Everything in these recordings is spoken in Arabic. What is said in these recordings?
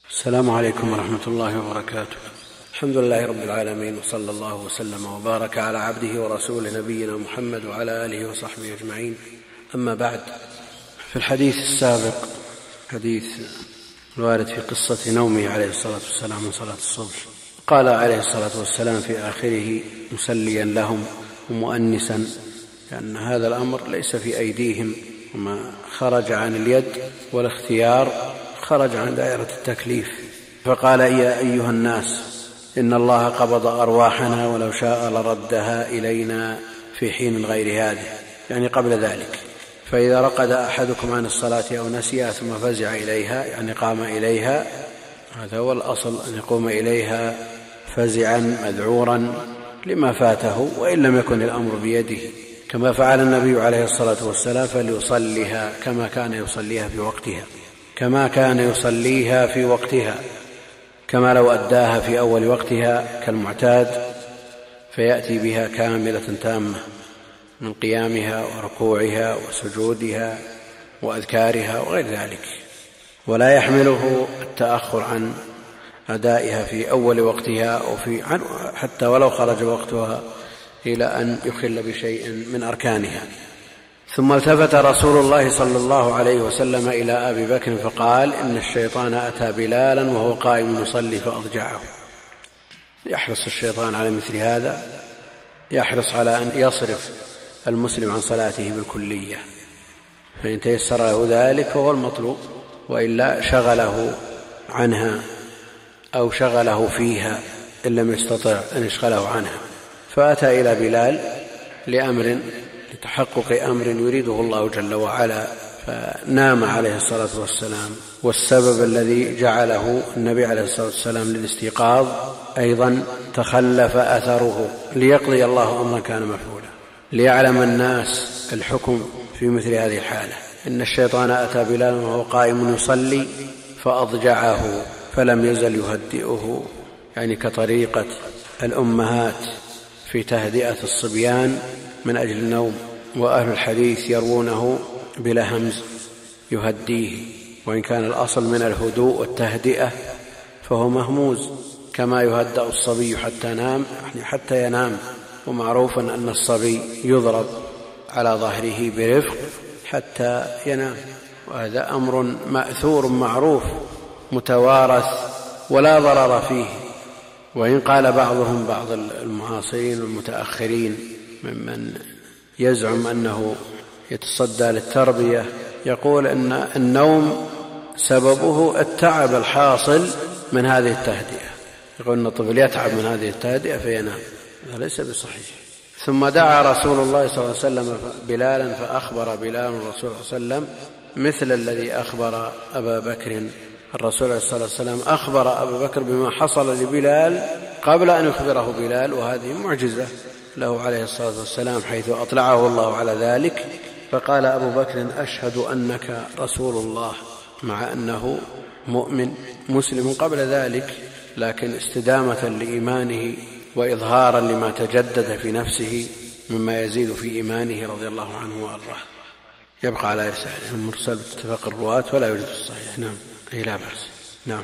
السلام عليكم ورحمة الله وبركاته. الحمد لله رب العالمين، وصلى الله وسلم وبارك على عبده ورسوله نبينا محمد وعلى آله وصحبه أجمعين. أما بعد، في الحديث السابق حديث الوارد في قصة نومه عليه الصلاة والسلام من صلاة الصبح، قال عليه الصلاة والسلام في آخره مسليا لهم ومؤنسا، لأن هذا الأمر ليس في أيديهم، وما خرج عن اليد والاختيار خرج عن دائرة التكليف. فقال: يا أيها الناس، إن الله قبض أرواحنا ولو شاء لردها إلينا في حين غير هذه، يعني قبل ذلك. فإذا رقد أحدكم عن الصلاة أو نسيها ثم فزع إليها، يعني قام إليها، هذا هو الأصل، أن يقوم إليها فزعا مذعورا لما فاته، وإن لم يكن الأمر بيده، كما فعل النبي عليه الصلاة والسلام، فليصليها كما كان يصليها في وقتها، كما لو أداها في أول وقتها كالمعتاد، فيأتي بها كاملة تامة من قيامها وركوعها وسجودها وأذكارها وغير ذلك، ولا يحمله التأخر عن أدائها في أول وقتها أو حتى ولو خرج وقتها إلى أن يخل بشيء من أركانها. ثم التفت رسول الله صلى الله عليه وسلم إلى أبي بكر فقال: إن الشيطان أتى بلالا وهو قائم يصلي فأضجعه. يحرص الشيطان على مثل هذا، يحرص على أن يصرف المسلم عن صلاته بالكلية، فإن تيسر له ذلك فهو المطلوب، وإلا شغله عنها أو شغله فيها إن لم يستطع أن يشغله عنها. فأتى إلى بلال لتحقق أمر يريده الله جل وعلا، فنام عليه الصلاة والسلام، والسبب الذي جعله النبي عليه الصلاة والسلام للاستيقاظ أيضا تخلف أثره، ليقضي الله أمرا كان مفعولا، ليعلم الناس الحكم في مثل هذه الحالة. إن الشيطان أتى بلالا وهو قائم يصلي فأضجعه، فلم يزل يهدئه، يعني كطريقة الأمهات في تهدئة الصبيان من أجل النوم. وأهل الحديث يروونه بلا همز يهديه، وإن كان الأصل من الهدوء والتهدئة فهو مهموز، كما يهدأ الصبي حتى ينام. ومعروف أن الصبي يضرب على ظهره برفق حتى ينام، وهذا أمر مأثور معروف متوارث ولا ضرر فيه. وإن قال بعض المعاصرين والمتأخرين ممن يزعم أنه يتصدى للتربية، يقول أن النوم سببه التعب الحاصل من هذه التهدئة، يقول أن الطفل يتعب من هذه التهدئة فينام، هذا ليس بصحيح. ثم دعا رسول الله صلى الله عليه وسلم بلالا، فأخبر بلال الرسول صلى الله عليه وسلم مثل الذي أخبر أبا بكر. الرسول صلى الله عليه وسلم أخبر أبا بكر بما حصل لبلال قبل أن يخبره بلال، وهذه معجزة له عليه الصلاة والسلام، حيث أطلعه الله على ذلك. فقال أبو بكر: أشهد أنك رسول الله، مع أنه مؤمن مسلم قبل ذلك، لكن استدامة لإيمانه وإظهارا لما تجدد في نفسه مما يزيد في إيمانه رضي الله عنه وأرضاه. يبقى على يساره المرسل باتفاق الرواة ولا يوجد في الصحيح. نعم، لا بأس. نعم.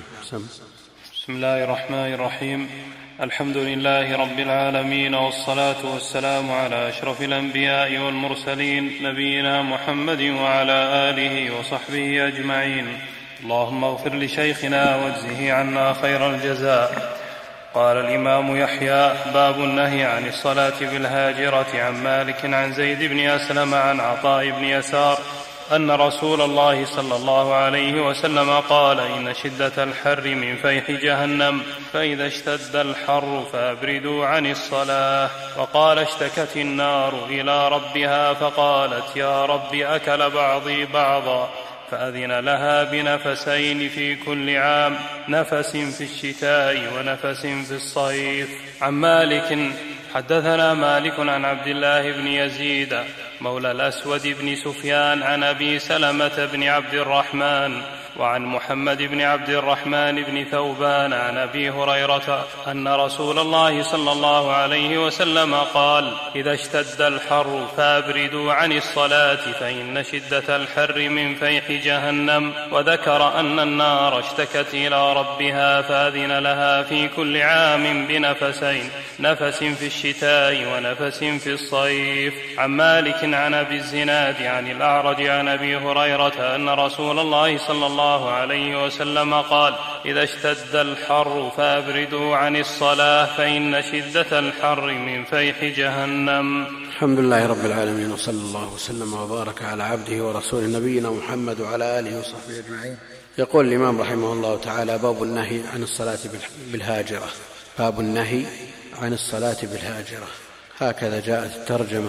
بسم الله الرحمن الرحيم. الحمد لله رب العالمين، والصلاة والسلام على أشرف الأنبياء والمرسلين، نبينا محمد وعلى آله وصحبه أجمعين. اللهم اغفر لشيخنا واجزه عنا خير الجزاء. قال الإمام يحيى: باب النهي عن الصلاة بالهاجرة. عن مالك عن زيد بن أسلم عن عطاء بن يسار أن رسول الله صلى الله عليه وسلم قال: إن شدة الحر من فيح جهنم، فإذا اشتد الحر فأبردوا عن الصلاة. وقال: اشتكت النار إلى ربها فقالت: يا رب أكل بعضي بعضا، فأذن لها بنفسين في كل عام، نفس في الشتاء ونفس في الصيف. عن مالك: حدثنا مالك عن عبد الله بن يزيد مولى الأسود بن سفيان عن أبي سلمة بن عبد الرحمن وعن محمد بن عبد الرحمن بن ثوبان عن أبي هريرة أن رسول الله صلى الله عليه وسلم قال: إذا اشتد الحر فأبردوا عن الصلاة فإن شدة الحر من فيح جهنم. وذكر أن النار اشتكت إلى ربها فأذن لها في كل عام بنفسين، نفس في الشتاء ونفس في الصيف. عن مالك عن أبي الزناد عن الأعرج عن أبي هريرة أن رسول الله صلى الله عليه وسلم قال: إذا اشتد الحر فأبردوا عن الصلاة فإن شدة الحر من فيح جهنم. الحمد لله رب العالمين، وصلى الله وسلم وبارك على عبده ورسوله نبينا محمد وعلى آله وصحبه أجمعين. يقول الإمام رحمه الله تعالى: باب النهي عن الصلاة بالهاجرة. باب النهي عن الصلاة بالهاجرة، هكذا جاءت الترجمة.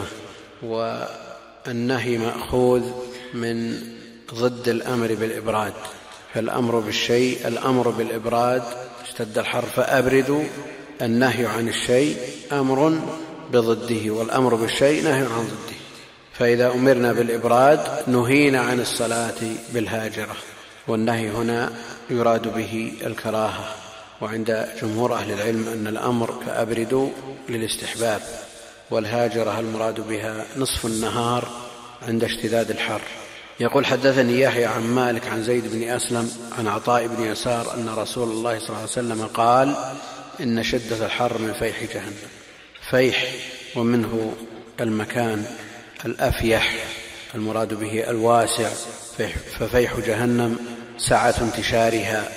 والنهي مأخوذ من ضد الأمر بالإبراد، فالأمر بالشيء الأمر بالإبراد، اشتد الحر فأبردوا، النهي عن الشيء أمر بضده، والأمر بالشيء نهي عن ضده. فإذا أمرنا بالإبراد نهينا عن الصلاة بالهاجرة، والنهي هنا يراد به الكراهة. وعند جمهور أهل العلم أن الأمر فأبردوا للاستحباب، والهاجرة المراد بها نصف النهار عند اشتداد الحر. يقول: حدثني يحيى عن مالك عن زيد بن أسلم عن عطاء بن يسار أن رسول الله صلى الله عليه وسلم قال: إن شدة الحر من فيح جهنم. فيح ومنه المكان الأفيح المراد به الواسع، ففيح جهنم سعة انتشارها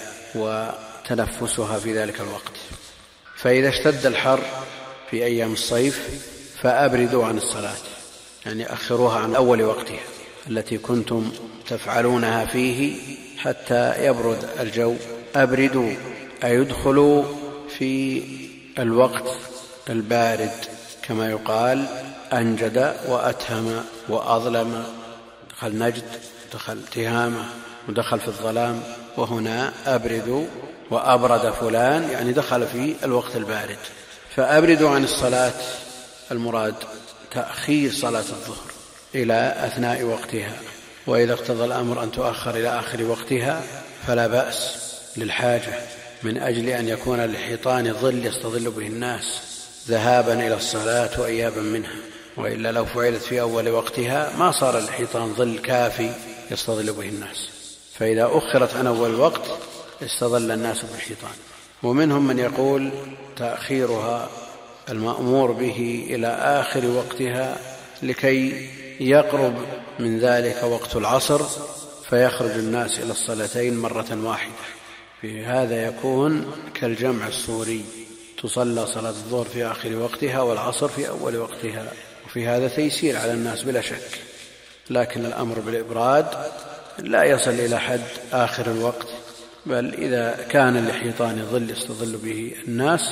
وتنفسها في ذلك الوقت. فإذا اشتد الحر في أيام الصيف فأبردوا عن الصلاة، يعني أخروها عن أول وقتها التي كنتم تفعلونها فيه حتى يبرد الجو. أبردوا أي يدخلوا في الوقت البارد، كما يقال أنجد وأتهم وأظلم، دخل نجد، دخل تهامة، ودخل في الظلام. وهنا أبردوا وأبرد فلان، يعني دخل في الوقت البارد. فأبردوا عن الصلاة المراد تأخير صلاة الظهر إلى أثناء وقتها، وإذا اقتضى الأمر أن تؤخر إلى آخر وقتها فلا بأس للحاجة، من أجل أن يكون للحيطان ظل يستظل به الناس ذهابا إلى الصلاة وإيابا منها. وإلا لو فعلت في أول وقتها ما صار الحيطان ظل كافي يستظل به الناس، فإذا أخرت عن أول وقت استظل الناس بالحيطان. ومنهم من يقول تأخيرها المأمور به إلى آخر وقتها لكي يقرب من ذلك وقت العصر فيخرج الناس إلى الصلاتين مرة واحدة. في هذا يكون كالجمع الصوري، تصلى صلاة الظهر في آخر وقتها والعصر في أول وقتها، وفي هذا تيسير على الناس بلا شك. لكن الأمر بالإبراد لا يصل إلى حد آخر الوقت، بل إذا كان لحيطان ظل يستظل به الناس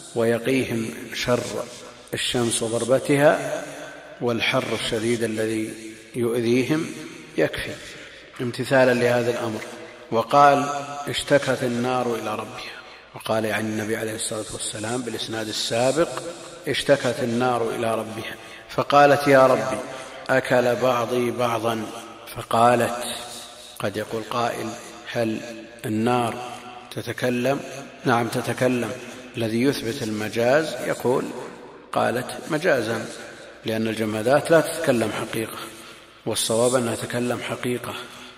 ويقيهم شر الشمس وضربتها والحر الشديد الذي يؤذيهم يكفي امتثالا لهذا الأمر. وقال: اشتكت النار إلى ربها، وقال يعني النبي عليه الصلاة والسلام بالإسناد السابق: اشتكت النار إلى ربها فقالت: يا ربي أكل بعضي بعضا. فقالت: قد يقول قائل: هل النار تتكلم؟ نعم تتكلم. الذي يثبت المجاز يقول: قالت مجازا، لأن الجمادات لا تتكلم حقيقة، والصواب أنها تتكلم حقيقة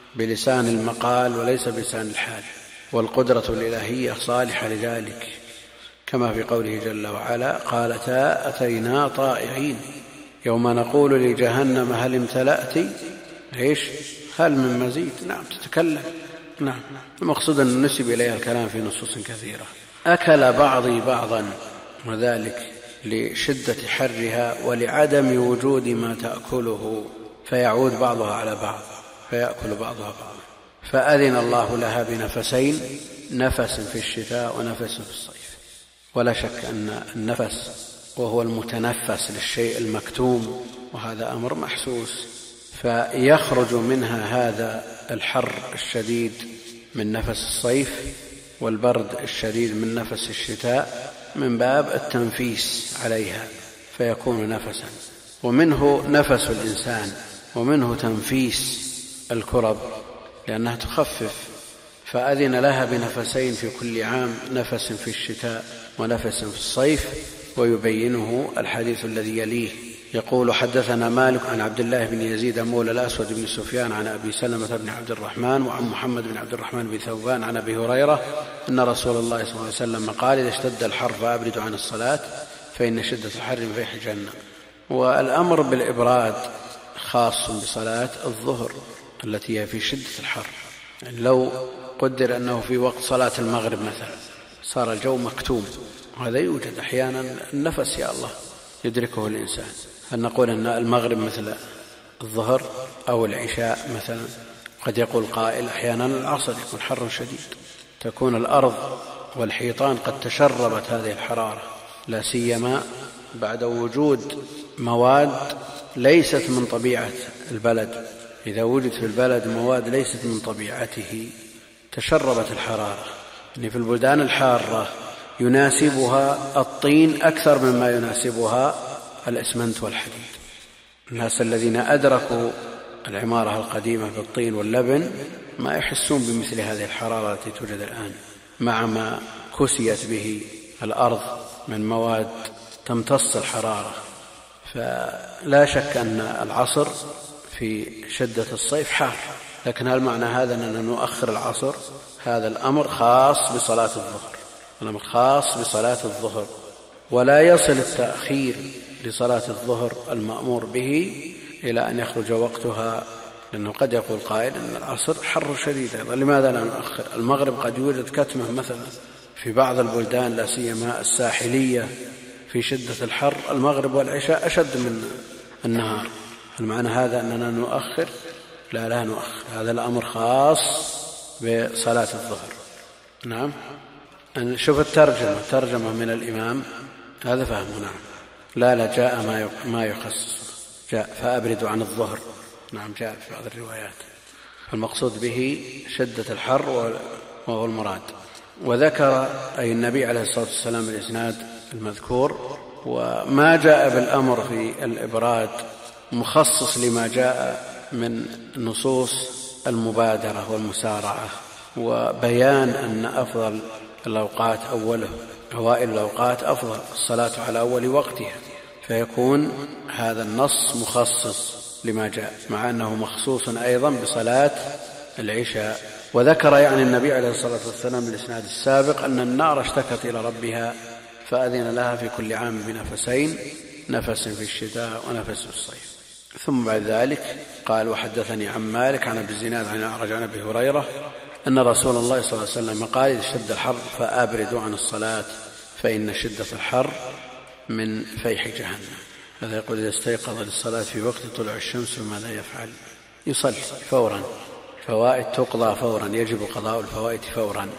بلسان المقال وليس بلسان الحال، والقدرة الإلهية صالحة لذلك، كما في قوله جل وعلا: قالتا أتينا طائعين يوم نقول لجهنم هل امتلأت هل من مزيد. نعم تتكلم. نعم المقصود أن نسب إليها الكلام في نصوص كثيرة. أكل بعضي بعضا، وذلك لشدة حرها ولعدم وجود ما تأكله، فيعود بعضها على بعض فيأكل بعضها بعضا. فأذن الله لها بنفسين، نفس في الشتاء ونفس في الصيف. ولا شك أن النفس وهو المتنفس للشيء المكتوم، وهذا أمر محسوس، فيخرج منها هذا الحر الشديد من نفس الصيف والبرد الشديد من نفس الشتاء من باب التنفيس عليها فيكون نفسا. ومنه نفس الإنسان، ومنه تنفيس الكرب، لأنها تخفف فأذن لها بنفسين في كل عام، نفس في الشتاء ونفس في الصيف، ويبينه الحديث الذي يليه. يقول: حدثنا مالك عن عبد الله بن يزيد مولى الأسود بن سفيان عن أبي سلمة بن عبد الرحمن وعن محمد بن عبد الرحمن بن ثوبان عن أبي هريرة أن رسول الله صلى الله عليه وسلم قال: إذا اشتد الحر فأبردوا عن الصلاة فإن شدة الحر من فيح جهنم. والأمر بالإبراد خاص بصلاة الظهر التي هي في شدة الحر. يعني لو قدر أنه في وقت صلاة المغرب مثلا صار الجو مكتوم، وهذا يوجد أحيانا، النفس يا الله يدركه الإنسان. هل نقول أن المغرب مثل الظهر أو العشاء مثلا؟ قد يقول قائل: أحيانا العصر يكون حر شديد، تكون الأرض والحيطان قد تشربت هذه الحرارة، لا سيما بعد وجود مواد ليست من طبيعة البلد. إذا وجد في البلد مواد ليست من طبيعته تشربت الحرارة. يعني في البلدان الحارة يناسبها الطين أكثر مما يناسبها الإسمنت والحديد. الناس الذين أدركوا العمارة القديمة بالطين واللبن ما يحسون بمثل هذه الحرارة التي توجد الآن، مع ما كسيت به الأرض من مواد تمتص الحرارة. فلا شك أن العصر في شدة الصيف حار، لكن هل معنى هذا أننا نؤخر العصر؟ هذا الأمر خاص بصلاة الظهر، الأمر خاص بصلاة الظهر، ولا يصل التأخير لصلاة الظهر المأمور به إلى أن يخرج وقتها، لأنه قد يقول قائل أن العصر حر شديد أيضا، لماذا لا نؤخر؟ المغرب قد يوجد كتمة مثلا في بعض البلدان لا سيما الساحلية في شدة الحر، المغرب والعشاء أشد من النهار. المعنى هذا أننا نؤخر؟ لا نؤخر، هذا الأمر خاص بصلاة الظهر. نعم، شوف الترجمة من الإمام هذا فهمه. نعم، لا جاء ما يخصص، جاء فأبردوا عن الظهر. نعم، جاء في بعض الروايات، فالمقصود به شدة الحر وهو المراد. وذكر أي النبي عليه الصلاة والسلام الإسناد المذكور، وما جاء بالأمر في الإبراد مخصص لما جاء من نصوص المبادرة والمسارعة، وبيان أن أفضل الأوقات أوله، أوائل الأوقات أفضل، الصلاة على أول وقتها، فيكون هذا النص مخصص لما جاء، مع أنه مخصوص أيضا بصلاة العشاء. وذكر يعني النبي عليه الصلاة والسلام الإسناد السابق أن النار اشتكت إلى ربها فأذن لها في كل عام بنفسين، نفس في الشتاء ونفس في الصيف. ثم بعد ذلك قال: وحدثني عن مالك عن أبي الزناد عن الأعرج عن أبي هريرة أن رسول الله صلى الله عليه وسلم قال: إذا اشتد الحر فأبردوا عن الصلاة فإن شدة الحر من فيح جهنم. هذا يقول: إذا استيقظ للصلاة في وقت طلوع الشمس ماذا يفعل؟ يصلي فورا، الفوائد تقضى فورا، يجب قضاء الفوائد فورا،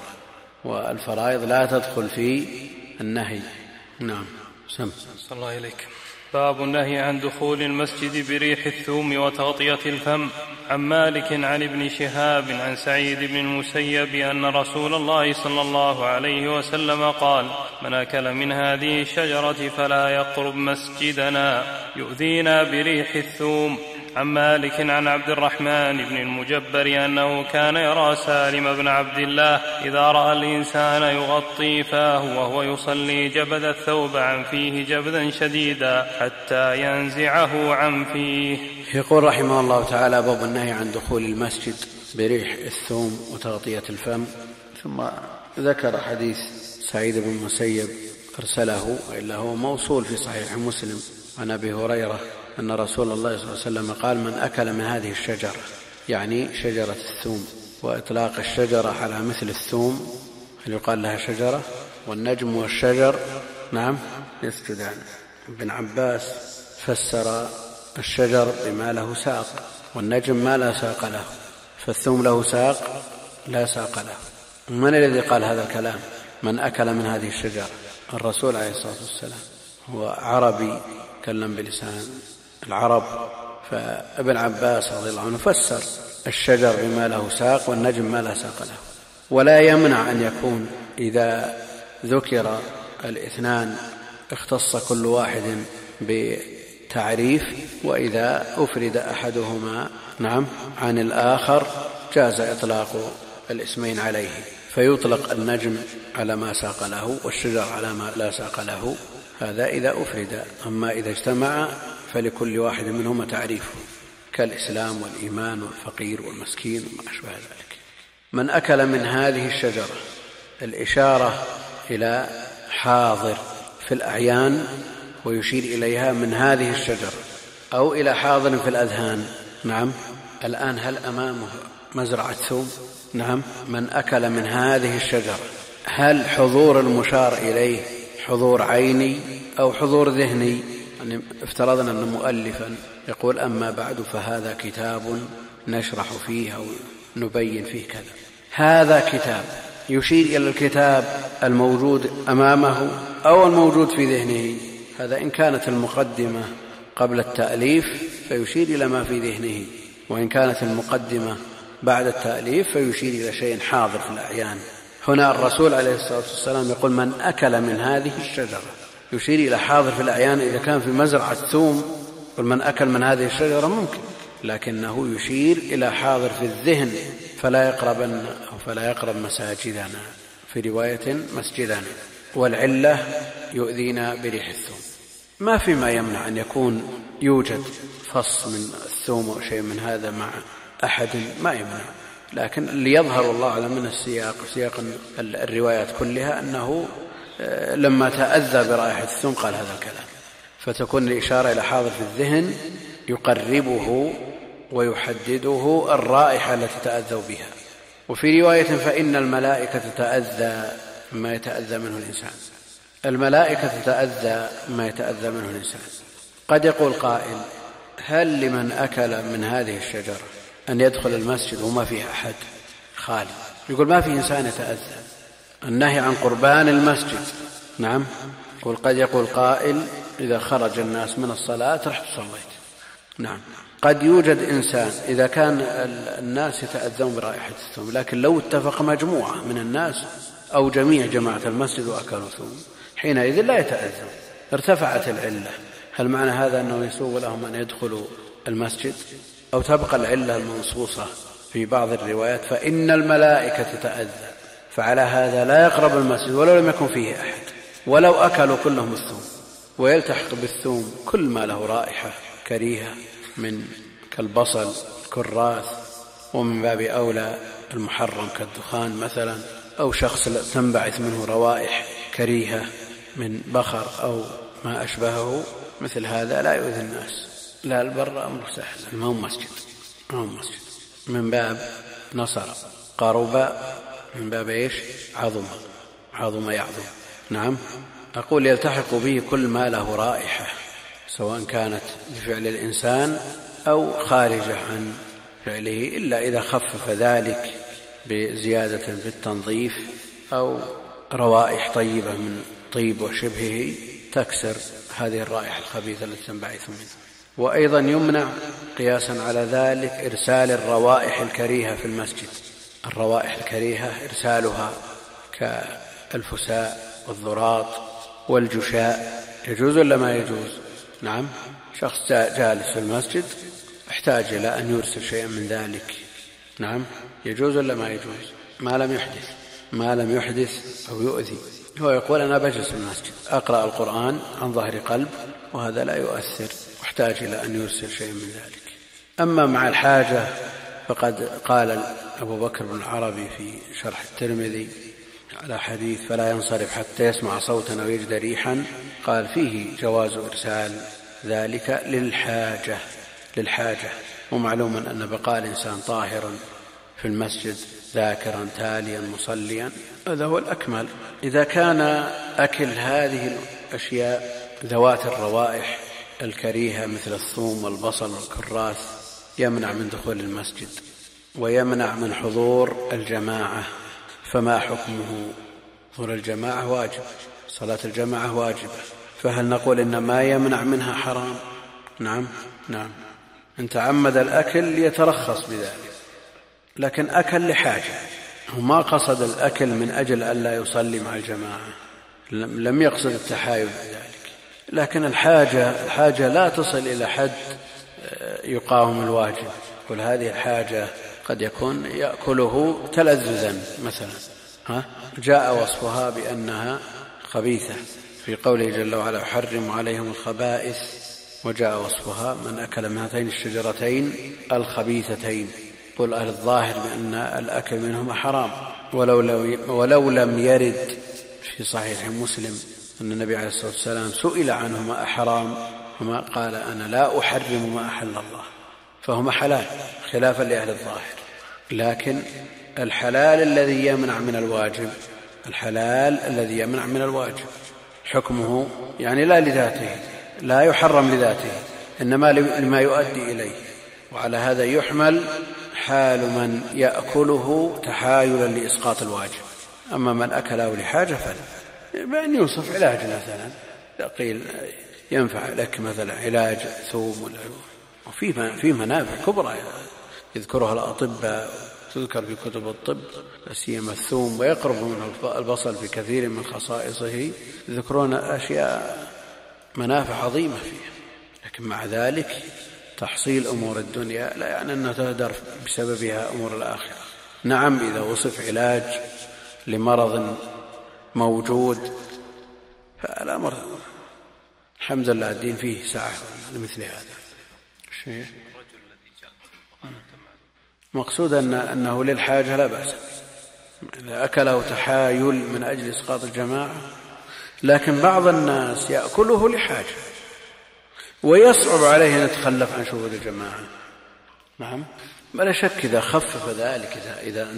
والفرائض لا تدخل في النهي. نعم، سم. صلى الله إليك. باب النهي عن دخول المسجد بريح الثوم وتغطية الفم. عن مالك عن ابن شهاب عن سعيد بن المسيب أن رسول الله صلى الله عليه وسلم قال: من أكل من هذه الشجرة فلا يقرب مسجدنا يؤذينا بريح الثوم. عن مالك عن عبد الرحمن بن المجبر أنه كان يرى سالم بن عبد الله إذا رأى الإنسان يغطي فاه وهو يصلي جبذ الثوب عن فيه جبذا شديدا حتى ينزعه عن فيه. يقول رحمه الله تعالى: باب النهي عن دخول المسجد بريح الثوم وتغطية الفم. ثم ذكر حديث سعيد بن المسيب أرسله، وإلا هو موصول في صحيح مسلم، عن أبي هريرة أن رسول الله صلى الله عليه وسلم قال: من أكل من هذه الشجرة، يعني شجرة الثوم، وإطلاق الشجرة على مثل الثوم هل يقال لها شجرة؟ والنجم والشجر نعم يسجدان. ابن عباس فسر الشجر بما له ساق، والنجم ما لا ساق له، فالثوم له ساق لا ساق له. من الذي قال هذا الكلام؟ من أكل من هذه الشجرة، الرسول عليه الصلاة والسلام، هو عربي تكلم بلسان العرب، فابن عباس رضي الله عنه فسر الشجر بما له ساق والنجم ما لا ساق له. ولا يمنع أن يكون إذا ذكر الاثنان اختص كل واحد بتعريف، وإذا أفرد أحدهما نعم عن الآخر جاز إطلاق الاسمين عليه، فيطلق النجم على ما ساق له والشجر على ما لا ساق له، هذا إذا أفرد. أما إذا اجتمع فلكل واحد منهما تعريفه، كالإسلام والإيمان والفقير والمسكين وما أشبه ذلك. من أكل من هذه الشجرة، الإشارة إلى حاضر في الأعيان ويشير إليها من هذه الشجرة، أو إلى حاضر في الأذهان. نعم، الآن هل أمامه مزرعة ثوم؟ نعم. من أكل من هذه الشجرة، هل حضور المشار إليه حضور عيني أو حضور ذهني؟ يعني افترضنا أن مؤلفا يقول أما بعد فهذا كتاب نشرح فيه أو نبين فيه كذا، هذا كتاب يشير إلى الكتاب الموجود أمامه أو الموجود في ذهنه. هذا إن كانت المقدمة قبل التأليف فيشير إلى ما في ذهنه، وإن كانت المقدمة بعد التأليف فيشير إلى شيء حاضر في الأعيان. هنا الرسول عليه الصلاة والسلام يقول من أكل من هذه الشجرة، يشير إلى حاضر في الأعيان. إذا كان في مزرعة ثوم ومن أكل من هذه الشجرة ممكن، لكنه يشير إلى حاضر في الذهن، فلا يقربن أو فلا يقرب مساجدنا، في رواية مسجدنا. والعلة يؤذينا بريح الثوم. ما في ما يمنع أن يكون يوجد فص من الثوم أو شيء من هذا مع أحد، ما يمنع، لكن اللي يظهر الله أعلم من سياق الروايات كلها أنه لما تأذى برائحة الثوم قال هذا الكلام، فتكون الإشارة إلى حاضر في الذهن يقربه ويحدده الرائحة التي تأذوا بها. وفي رواية فإن الملائكة تتأذى ما يتأذى منه الإنسان، الملائكة تتأذى ما يتأذى منه الإنسان. قد يقول قائل هل لمن أكل من هذه الشجرة أن يدخل المسجد وما فيه أحد خالي؟ يقول ما في إنسان يتأذى، النهي عن قربان المسجد. نعم. قد يقول قائل إذا خرج الناس من الصلاة رحت صليت. نعم. قد يوجد إنسان إذا كان الناس يتأذون برائحة الثوم، لكن لو اتفق مجموعة من الناس أو جميع جماعة المسجد وأكلوا ثوم حينئذ لا يتأذون، ارتفعت العلة. هل معنى هذا أنه يسوغ لهم أن يدخلوا المسجد؟ أو تبقى العلة المنصوصة في بعض الروايات فإن الملائكة تتأذى، فعلى هذا لا يقرب المسجد ولو لم يكن فيه أحد، ولو أكلوا كلهم الثوم. ويلتحق بالثوم كل ما له رائحة كريهة من كالبصل كراث، ومن باب أولى المحرم كالدخان مثلا، أو شخص تنبعث منه روائح كريهة من بخر أو ما أشبهه، مثل هذا لا يؤذي الناس. لا، البر أمر سهل، ما هو مسجد، من باب نصر قرب، من باب إيش؟ عظم يعظم. نعم. أقول يلتحق به كل ما له رائحة، سواء كانت بفعل الإنسان أو خارجة عن فعله، إلا إذا خفف ذلك بزيادة في التنظيف أو روائح طيبة من طيب وشبهه تكسر هذه الرائحة الخبيثة التي تنبعث منه. وأيضا يمنع قياسا على ذلك إرسال الروائح الكريهة في المسجد. الروائح الكريهة إرسالها كالفساء والذراط والجشاء يجوز ولا ما يجوز؟ نعم. شخص جالس في المسجد احتاج إلى أن يرسل شيئا من ذلك، نعم، يجوز ولا ما يجوز؟ ما لم يحدث أو يؤذي. هو يقول أنا بجلس في المسجد أقرأ القرآن عن ظهر قلب وهذا لا يؤثر، واحتاج إلى أن يرسل شيئا من ذلك. أما مع الحاجة فقد قال أبو بكر بن العربي في شرح الترمذي على حديث فلا ينصرف حتى يسمع صوتا أو يجد ريحا، قال فيه جواز إرسال ذلك للحاجة. ومعلوم أن بقاء الإنسان طاهرا في المسجد ذاكرا تاليا مصليا هذا هو الأكمل. إذا كان أكل هذه الأشياء ذوات الروائح الكريهة مثل الثوم والبصل والكراث يمنع من دخول المسجد ويمنع من حضور الجماعة، فما حكمه؟ حضور الجماعة واجب، صلاة الجماعة واجبة، فهل نقول إن ما يمنع منها حرام؟ نعم. إن تعمد الأكل يترخص بذلك، لكن أكل لحاجة، وما قصد الأكل من أجل ألا يصلي مع الجماعة، لم يقصد التحايل بذلك، لكن الحاجة لا تصل إلى حد يقاوم الواجب. قل هذه الحاجة قد يكون يأكله تلذذا مثلا، جاء وصفها بأنها خبيثة في قوله جل وعلا يحرم عليهم الخبائث، وجاء وصفها من أكل من هاتين الشجرتين الخبيثتين. قل أهل الظاهر بأن الأكل منهما حرام، ولو لم يرد في صحيح مسلم أن النبي عليه الصلاة والسلام سئل عنهما أحرام وما قال أنا لا أحرم ما أحل الله، فهما حلال خلافا لأهل الظاهر. لكن الحلال الذي يمنع من الواجب حكمه يعني لا لذاته، لا يحرم لذاته، إنما لما يؤدي إليه. وعلى هذا يحمل حال من يأكله تحايلا لإسقاط الواجب. أما من أكله لحاجة بأن يوصف علاج مثلا، قيل ينفع لك مثلا علاج ثوم، وفي منافع كبرى يذكرها الأطباء، تذكر في كتب الطب لا سيما الثوم، ويقرب منه البصل في كثير من خصائصه، يذكرون أشياء منافع عظيمة فيه. لكن مع ذلك تحصيل أمور الدنيا لا يعني أنها تهدر بسببها أمور الآخرة. نعم إذا وصف علاج لمرض موجود فالأمر الحمد لله الدين فيه سعة لمثل هذا الشيء. مقصود أنه للحاجة لا بأس إذا أكله تحايل من أجل إسقاط الجماعة. لكن بعض الناس يأكله لحاجة ويصعب عليه أن يتخلف عن شهود الجماعة. نعم بلا شك إذا خفف ذلك، إذا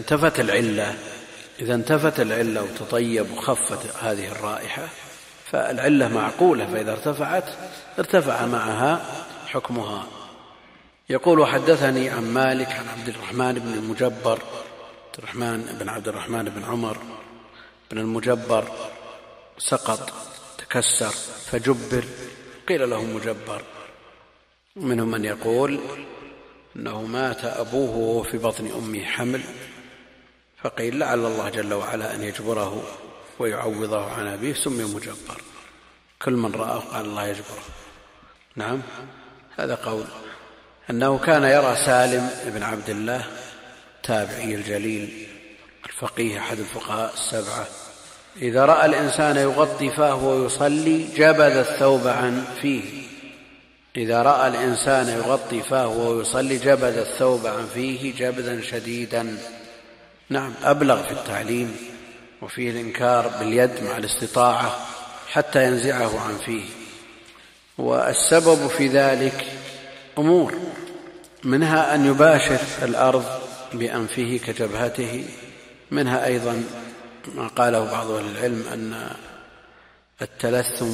انتفت العلة وتطيب وخفت هذه الرائحة فالعلة معقولة، فإذا ارتفع معها حكمها. يقول وحدثني عن مالك عن عبد الرحمن بن المجبر، عبد الرحمن بن عمر بن المجبر سقط تكسر فجبر، قيل له مجبر. منهم من يقول أنه مات أبوه وهو في بطن أمه حمل، فقيل لعل الله جل وعلا أن يجبره ويعوضه عن أبيه، سمي مجبر. كل من رآه قال الله يجبره. نعم هذا قول. أنه كان يرى سالم بن عبد الله تابعي الجليل الفقيه أحد الفقهاء السبعة، إذا رأى الإنسان يغطي فاه ويصلي جبذ الثوب عن فيه، إذا رأى الإنسان يغطي فاه ويصلي جبذ الثوب عن فيه جبذا شديدا. نعم أبلغ في التعليم، وفيه الإنكار باليد مع الاستطاعة حتى ينزعه عن فيه. والسبب في ذلك أمور، منها أن يباشر الأرض بأنفه كجبهته، منها أيضا ما قاله بعض أهل العلم أن التلثم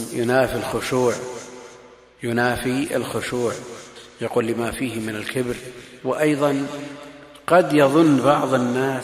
ينافي الخشوع، يقول لما فيه من الكبر. وأيضا قد يظن بعض الناس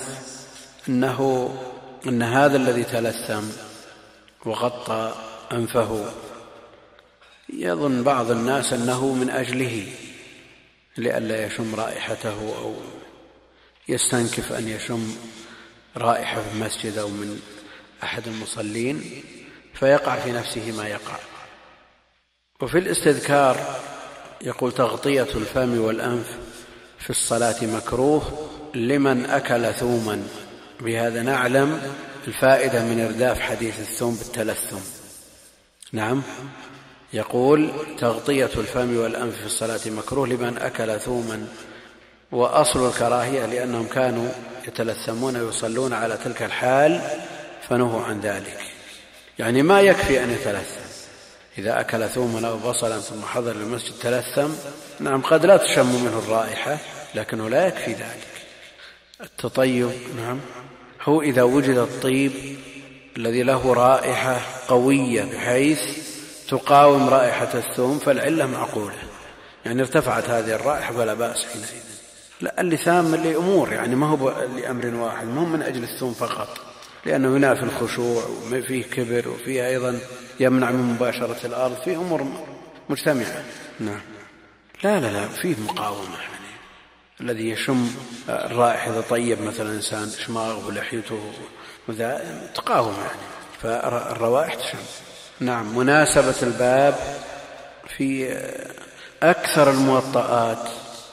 أن هذا الذي تلثم وغطى أنفه، يظن بعض الناس أنه من أجله لئلا يشم رائحته أو يستنكف أن يشم رائحة في المسجد أو من أحد المصلين، فيقع في نفسه ما يقع. وفي الاستذكار يقول تغطية الفم والأنف في الصلاة مكروه لمن أكل ثوما. بهذا نعلم الفائدة من إرداف حديث الثوم بالتلثم. نعم يقول تغطية الفم والأنف في الصلاة مكروه لمن أكل ثوما، وأصل الكراهية لأنهم كانوا يتلثمون ويصلون على تلك الحال فنهوا عن ذلك. يعني ما يكفي أن يتلثم، إذا أكل ثوما أو بصلا ثم حضر المسجد تلثم، نعم قد لا تشم منه الرائحة لكنه لا يكفي ذلك. التطيب نعم هو إذا وجد الطيب الذي له رائحة قوية بحيث تقاوم رائحة الثوم فالعلة معقولة، يعني ارتفعت هذه الرائحة فلا بأس حينئذ. لا اللثام لأمور، يعني ما هو لأمر واحد، ما هو من أجل الثوم فقط، لأنه ينافي الخشوع وفيه كبر وفيه أيضا يمنع من مباشرة الأرض، فيه أمور مجتمعة. نعم لا فيه مقاومة، يعني الذي يشم الرائحة إذا طيب مثلا إنسان شماغ ولحيته تقاوم، يعني فالروائح تشم. نعم مناسبة الباب في أكثر الموطئات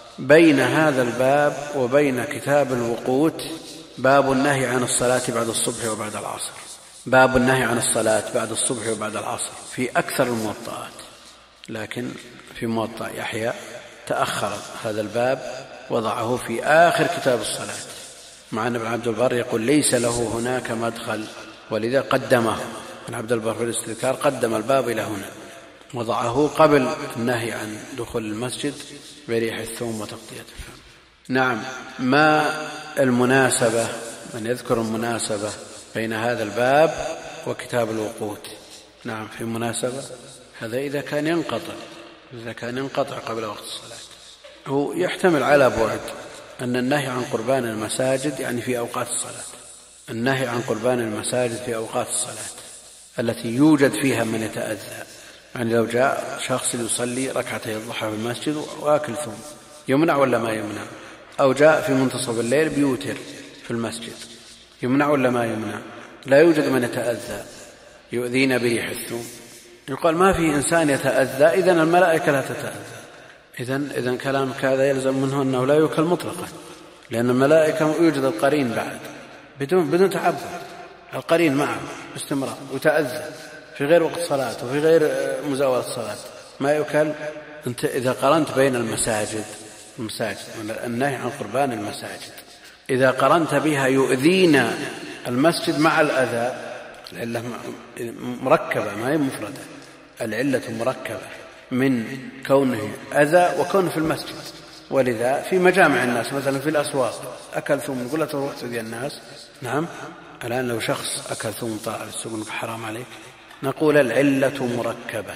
بين هذا الباب وبين كتاب الوقوت باب النهي عن الصلاة بعد الصبح وبعد العصر، باب النهي عن الصلاة بعد الصبح وبعد العصر في أكثر الموطئات، لكن في موطأ يحيى تأخر هذا الباب، وضعه في آخر كتاب الصلاة، مع أن ابن عبد البر يقول ليس له هناك مدخل، ولذا قدمه ابن عبد البر في الاستذكار، قدم الباب إلى هنا، وضعه قبل النهي عن دخول المسجد بريح الثوم وتغطية الفم. نعم، ما المناسبة؟ من يذكر المناسبة بين هذا الباب وكتاب الوقوت؟ نعم، في مناسبة. هذا إذا كان ينقطع قبل وقت الصلاة. هو يحتمل على بعد أن النهي عن قربان المساجد يعني في أوقات الصلاة، النهي عن قربان المساجد في أوقات الصلاة التي يوجد فيها من يتأذى. يعني لو جاء شخص يصلي ركعتي الضحى في المسجد وآكل ثوم، يمنع ولا ما يمنع؟ أو جاء في منتصف الليل بيوتر في المسجد، يمنع ولا ما يمنع؟ لا يوجد من يتأذى يؤذين بريح الثوم، يقال ما في إنسان يتأذى، إذن الملائكة لا تتأذى. إذن كلامك هذا يلزم منه أنه لا يؤكل مطلقا، لأن الملائكة يوجد القرين بعد بدون تعبد، القرين معه باستمرار وتأذى في غير وقت صلاة وفي غير مزاولة الصلاة، ما يؤكل. أنت إذا قرنت بين المساجد النهي عن قربان المساجد، إذا قرنت بها يؤذينا المسجد مع الأذى، العلة مركبة ما هي مفردة، العلة مركبة من كونه أذى وكونه في المسجد. ولذا في مجامع الناس مثلا في الأسواق أكل ثوم، نقول له تروح تؤذي الناس. نعم، الآن لو شخص أكل ثوم طلع السوق حرام عليك، نقول العلة مركبة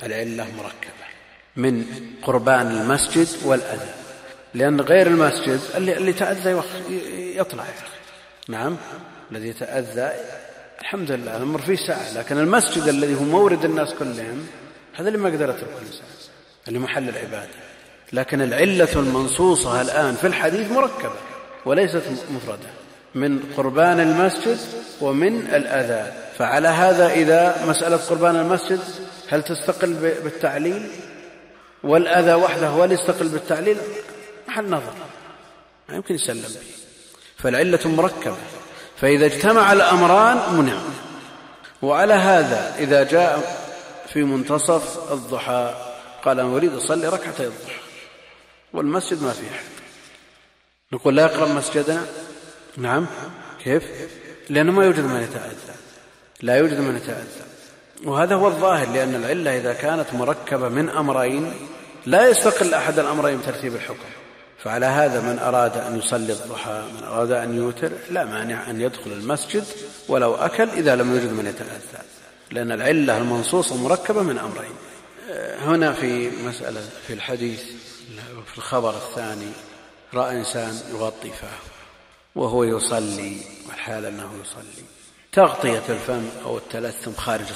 من قربان المسجد والأذى، لأن غير المسجد اللي تأذى يطلع. نعم، الذي يتأذى الحمد لله الأمر فيه ساعة، لكن المسجد الذي هو مورد الناس كلهم هذا اللي ما قدر يتركه الإنسان، اللي محل العبادة. لكن العلة المنصوصة الآن في الحديث مركبة وليست مفردة، من قربان المسجد ومن الأذى. فعلى هذا إذا مسألة قربان المسجد هل تستقل بالتعليل، والأذى وحده هو اللي يستقل بالتعليل؟ محل نظر، ما يمكن يسلم به. فالعلة مركبة، فإذا اجتمع الأمران منع. وعلى هذا إذا جاء في منتصف الضحى قال أنا أريد أصلي ركعتي الضحى والمسجد ما فيه أحد، نقول لا يقرب مسجدنا؟ نعم، كيف؟ لأنه ما يوجد من يتأذى، لا يوجد من يتأذى. وهذا هو الظاهر، لأن العلة إذا كانت مركبة من أمرين لا يستقل أحد الأمرين بترتيب الحكم. فعلى هذا من أراد أن يصلي الضحى، من أراد أن يوتر، لا مانع أن يدخل المسجد ولو أكل إذا لم يوجد من يتأذى، لأن العلة المنصوصة مركبة من أمرين. هنا في مسألة في الحديث في الخبر الثاني رأى إنسان يغطي فاه وهو يصلي، والحال أنه يصلي، تغطية الفم أو التلثم خارج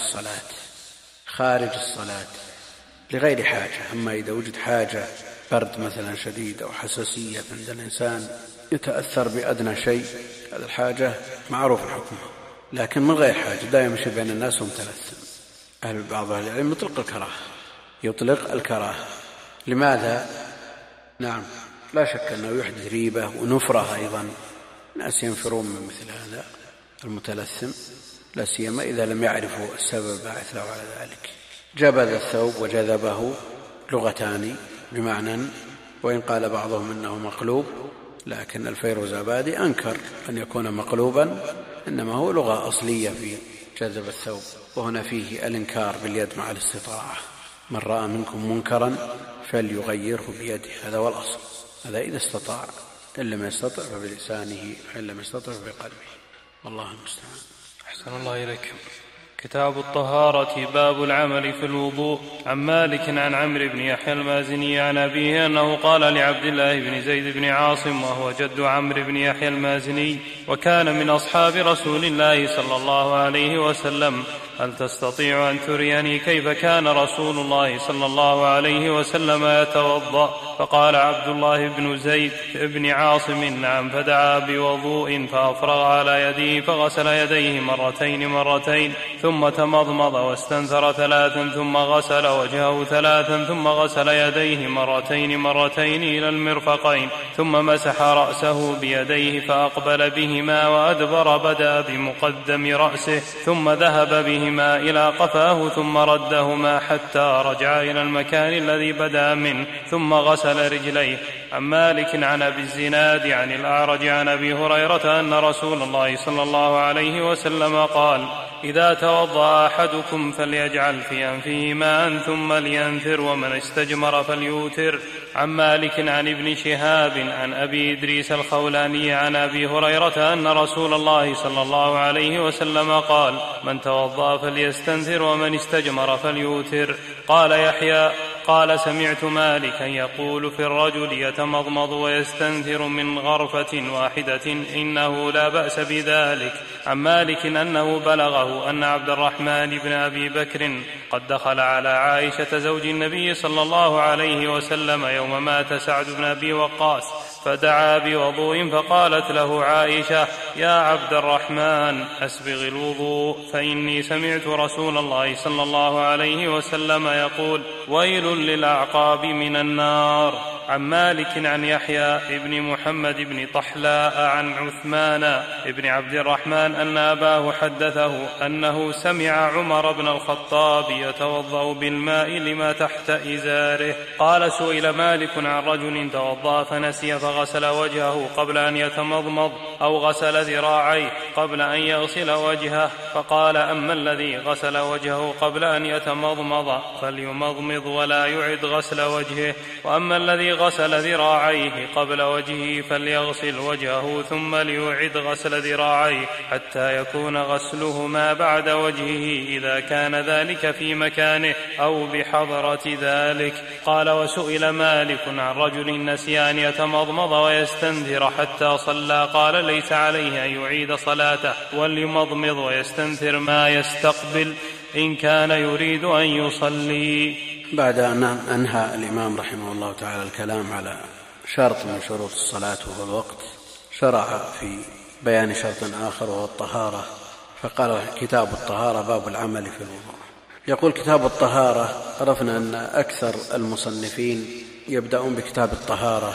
الصلاة لغير حاجة. أما إذا وجد حاجة برد مثلا شديد أو حساسية عند الإنسان يتأثر بأدنى شيء، هذا الحاجة معروف الحكم، لكن من غير حاجة لا يمشي بين الناس ومتلثم. بعض أهل العلم يطلق الكراهة. لماذا؟ نعم، لا شك أنه يحدث ريبة ونفرة أيضا، الناس ينفرون من مثل هذا المتلثم، لا سيما إذا لم يعرفوا السبب باعث له على ذلك. جبذ الثوب وجذبه لغتان بمعنى، وإن قال بعضهم إنه مقلوب، لكن الفيروزابادي أنكر أن يكون مقلوبا، إنما هو لغة أصلية في جذب الثوب. وهنا فيه الإنكار باليد مع الاستطاعة، من رأى منكم منكرا فليغيره بيده، هذا هو الأصل، هذا إذا استطاع، إن لم يستطع فبلسانه، وإن لم يستطع فبقلبه، والله المستعان. أحسن الله إليك. كتاب الطهارة، باب العمل في الوضوء. عن مالك عن عمرو بن يحيى المازني عن أبيه أنه قال لعبد الله بن زيد بن عاصم وهو جد عمرو بن يحيى المازني وكان من أصحاب رسول الله صلى الله عليه وسلم: هل تستطيع أن تريني كيف كان رسول الله صلى الله عليه وسلم يتوضأ؟ فقال عبد الله بن زيد بن عاصم: نعم. فدعا بوضوء فأفرغ على يديه فغسل يديه مرتين ثم تمضمض واستنثر 3 ثم غسل وجهه 3 ثم غسل يديه مرتين إلى المرفقين ثم مسح رأسه بيديه فأقبل بهما وأدبر، بدأ بمقدم رأسه ثم ذهب بهما إلى قفاه ثم ردهما حتى رجع إلى المكان الذي بدأ منه ثم غسل رجليه. عن مالك عن أبي الزناد عن الأعرج عن أبي هريرة أن رسول الله صلى الله عليه وسلم قال: إذا توضأ أحدكم فليجعل في أنفه ماء ثم لينثر، ومن استجمر فليوتر. عن مالك عن ابن شهاب عن أبي إدريس الخولاني عن أبي هريرة أن رسول الله صلى الله عليه وسلم قال: من توضأ فليستنثر ومن استجمر فليوتر. قال يحيى: قال سمعت مالكا يقول في الرجل يتمضمض ويستنثر من غرفة واحدة إنه لا بأس بذلك. عن مالك أنه بلغه أن عبد الرحمن بن أبي بكر قد دخل على عائشة زوج النبي صلى الله عليه وسلم يوم مات سعد بن أبي وقاص فدعا بوضوء، فقالت له عائشة: يا عبد الرحمن أسبغ الوضوء، فإني سمعت رسول الله صلى الله عليه وسلم يقول: ويل للأعقاب من النار. عن مالك عن يحيى ابن محمد بن طحلاء عن عثمان ابن عبد الرحمن أن أباه حدثه أنه سمع عمر بن الخطاب يتوضأ بالماء لما تحت إزاره. قال: سئل مالك عن رجل توضأ فنسي فغسل وجهه قبل أن يتمضمض أو غسل ذراعيه قبل أن يغسل وجهه، فقال: أما الذي غسل وجهه قبل أن يتمضمض فليمضمض ولا يعد غسل وجهه، وأما الذي غسل ذراعيه قبل وجهه فليغسل وجهه ثم ليعد غسل ذراعيه حتى يكون غسلهما بعد وجهه إذا كان ذلك في مكانه أو بحضرة ذلك. قال: وسئل مالك عن رجل نسي أن يتمضمض ويستنثر حتى صلى، قال: ليس عليه أن يعيد صلاته وليمضمض ويستنثر ما يستقبل إن كان يريد أن يصلي. بعد أن أنهى الإمام رحمه الله تعالى الكلام على شرط من شروط الصلاة وهو الوقت، شرع في بيان شرط آخر وهو الطهارة، فقال: كتاب الطهارة باب العمل في الوضوء. يقول كتاب الطهارة: عرفنا أن أكثر المصنفين يبدأون بكتاب الطهارة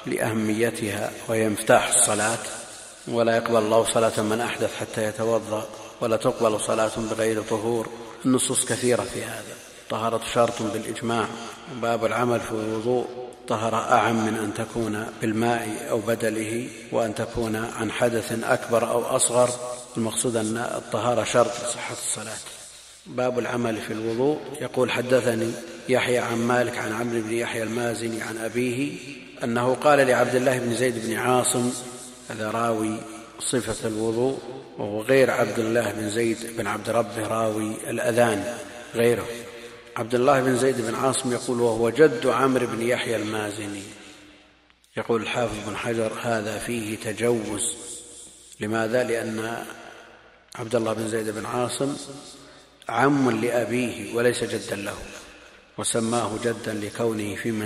لأهميتها وهي مفتاح الصلاة، ولا يقبل الله صلاة من أحدث حتى يتوضأ، ولا تقبل صلاة بغير طهور. النصوص كثيرة في هذا. طهارة شرط بالإجماع. باب العمل في الوضوء طهارة أعم من أن تكون بالماء أو بدله، وأن تكون عن حدث أكبر أو أصغر. المقصود أن الطهارة شرط لصحة الصلاة. باب العمل في الوضوء. يقول: حدثني يحيى عن مالك عن عمرو بن يحيى المازني عن أبيه أنه قال لعبد الله بن زيد بن عاصم، هذا راوي صفة الوضوء وهو غير عبد الله بن زيد بن عبد ربه راوي الأذان غيره. عبد الله بن زيد بن عاصم يقول: وهو جد عمرو بن يحيى المازني. يقول الحافظ بن حجر: هذا فيه تجوز. لماذا؟ لأن عبد الله بن زيد بن عاصم عم لأبيه وليس جدا له، وسماه جدا لكونه في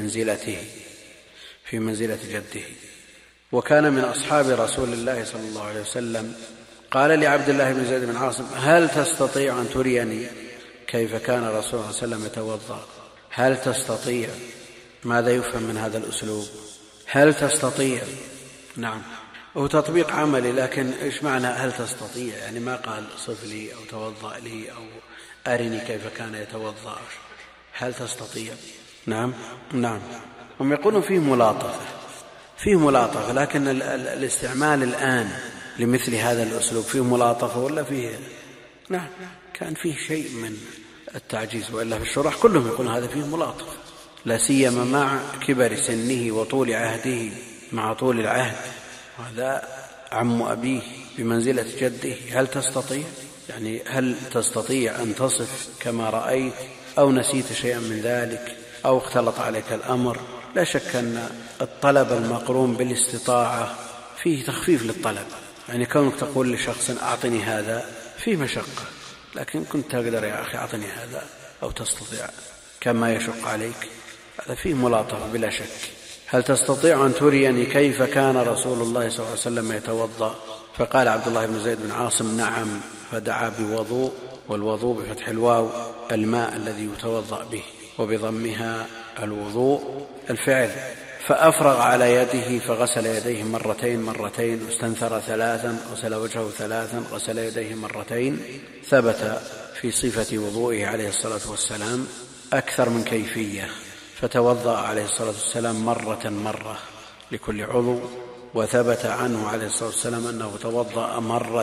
منزلة جده، وكان من أصحاب رسول الله صلى الله عليه وسلم. قال لعبد الله بن زيد بن عاصم: هل تستطيع أن تريني كيف كان رسول الله صلى الله عليه وسلم يتوضأ؟ هل تستطيع؟ ماذا يفهم من هذا الأسلوب؟ هل تستطيع؟ نعم، هو تطبيق عملي، لكن إيش معنى هل تستطيع؟ يعني ما قال صف لي أو توضأ لي أو أرني كيف كان يتوضأ. هل تستطيع؟ نعم. هم يقولون فيه ملاطفة، لكن الاستعمال الآن لمثل هذا الأسلوب فيه ملاطفة ولا فيه؟ نعم، كان فيه شيء من التعجيز، وإلا في الشرح كلهم يقولون هذا فيه ملاطفة، لا سيما مع كبر سنه وطول عهده مع طول العهد، وهذا عم أبيه بمنزلة جده. هل تستطيع؟ يعني هل تستطيع أن تصف كما رأيت، أو نسيت شيئا من ذلك، أو اختلط عليك الأمر؟ لا شك أن الطلب المقرون بالاستطاعة فيه تخفيف للطلب، يعني كونك تقول لشخص أعطني هذا فيه مشقة، لكن كنت تقدر يا أخي أعطني هذا أو تستطيع كما يشق عليك، هذا فيه ملاطفة بلا شك. هل تستطيع أن تريني كيف كان رسول الله صلى الله عليه وسلم يتوضأ؟ فقال عبد الله بن زيد بن عاصم: نعم. فدعا بوضوء والوضوء بفتح الواو الماء الذي يتوضأ به، وبضمها الوضوء الفعل. فأفرغ على يده فغسل يديه مرتين واستنثر ثلاثا، غسل وجهه ثلاثا، غسل يديه مرتين. ثبت في صفة وضوئه عليه الصلاة والسلام أكثر من كيفية، فتوضأ عليه الصلاة والسلام مرة لكل عضو، وثبت عنه عليه الصلاة والسلام أنه توضأ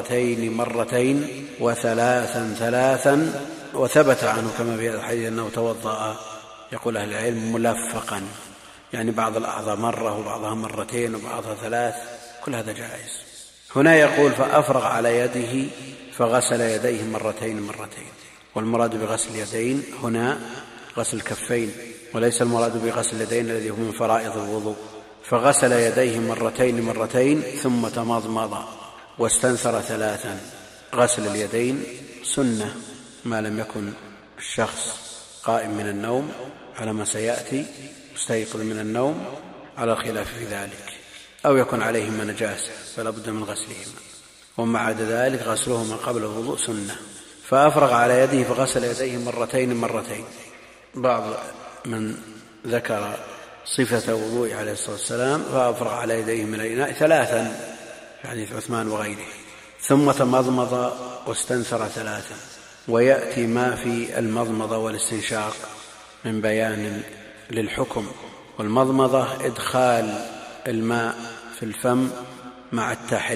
مرتين وثلاثا، وثبت عنه كما في الحديث أنه توضأ، يقول أهل العلم، ملفقا، يعني بعض الأعضاء مرة وبعضها مرتين وبعضها ثلاث، كل هذا جائز. هنا يقول فأفرغ على يده فغسل يديه مرتين، والمراد بغسل اليدين هنا غسل الكفين، وليس المراد بغسل اليدين الذي هو من فرائض الوضوء. فغسل يديه مرتين ثم تمضمض واستنثر ثلاثا. غسل اليدين سنة ما لم يكن الشخص قائم من النوم على ما سيأتي، مستيقظ من النوم على الخلاف في ذلك، أو يكون عليهما نجاسة فلا بد من غسلهما، وما عدا ذلك غسلهما قبل الوضوء سنة. فأفرغ على يده فغسل يديه مرتين. بعض من ذكر صفة وضوء عليه الصلاة والسلام فأفرغ على يديه من الإناء ثلاثا في حديث عثمان وغيره، ثم تمضمض واستنثر ثلاثا. ويأتي ما في المضمضة والاستنشاق من بيان للحكم. والمضمضة إدخال الماء في الفم مع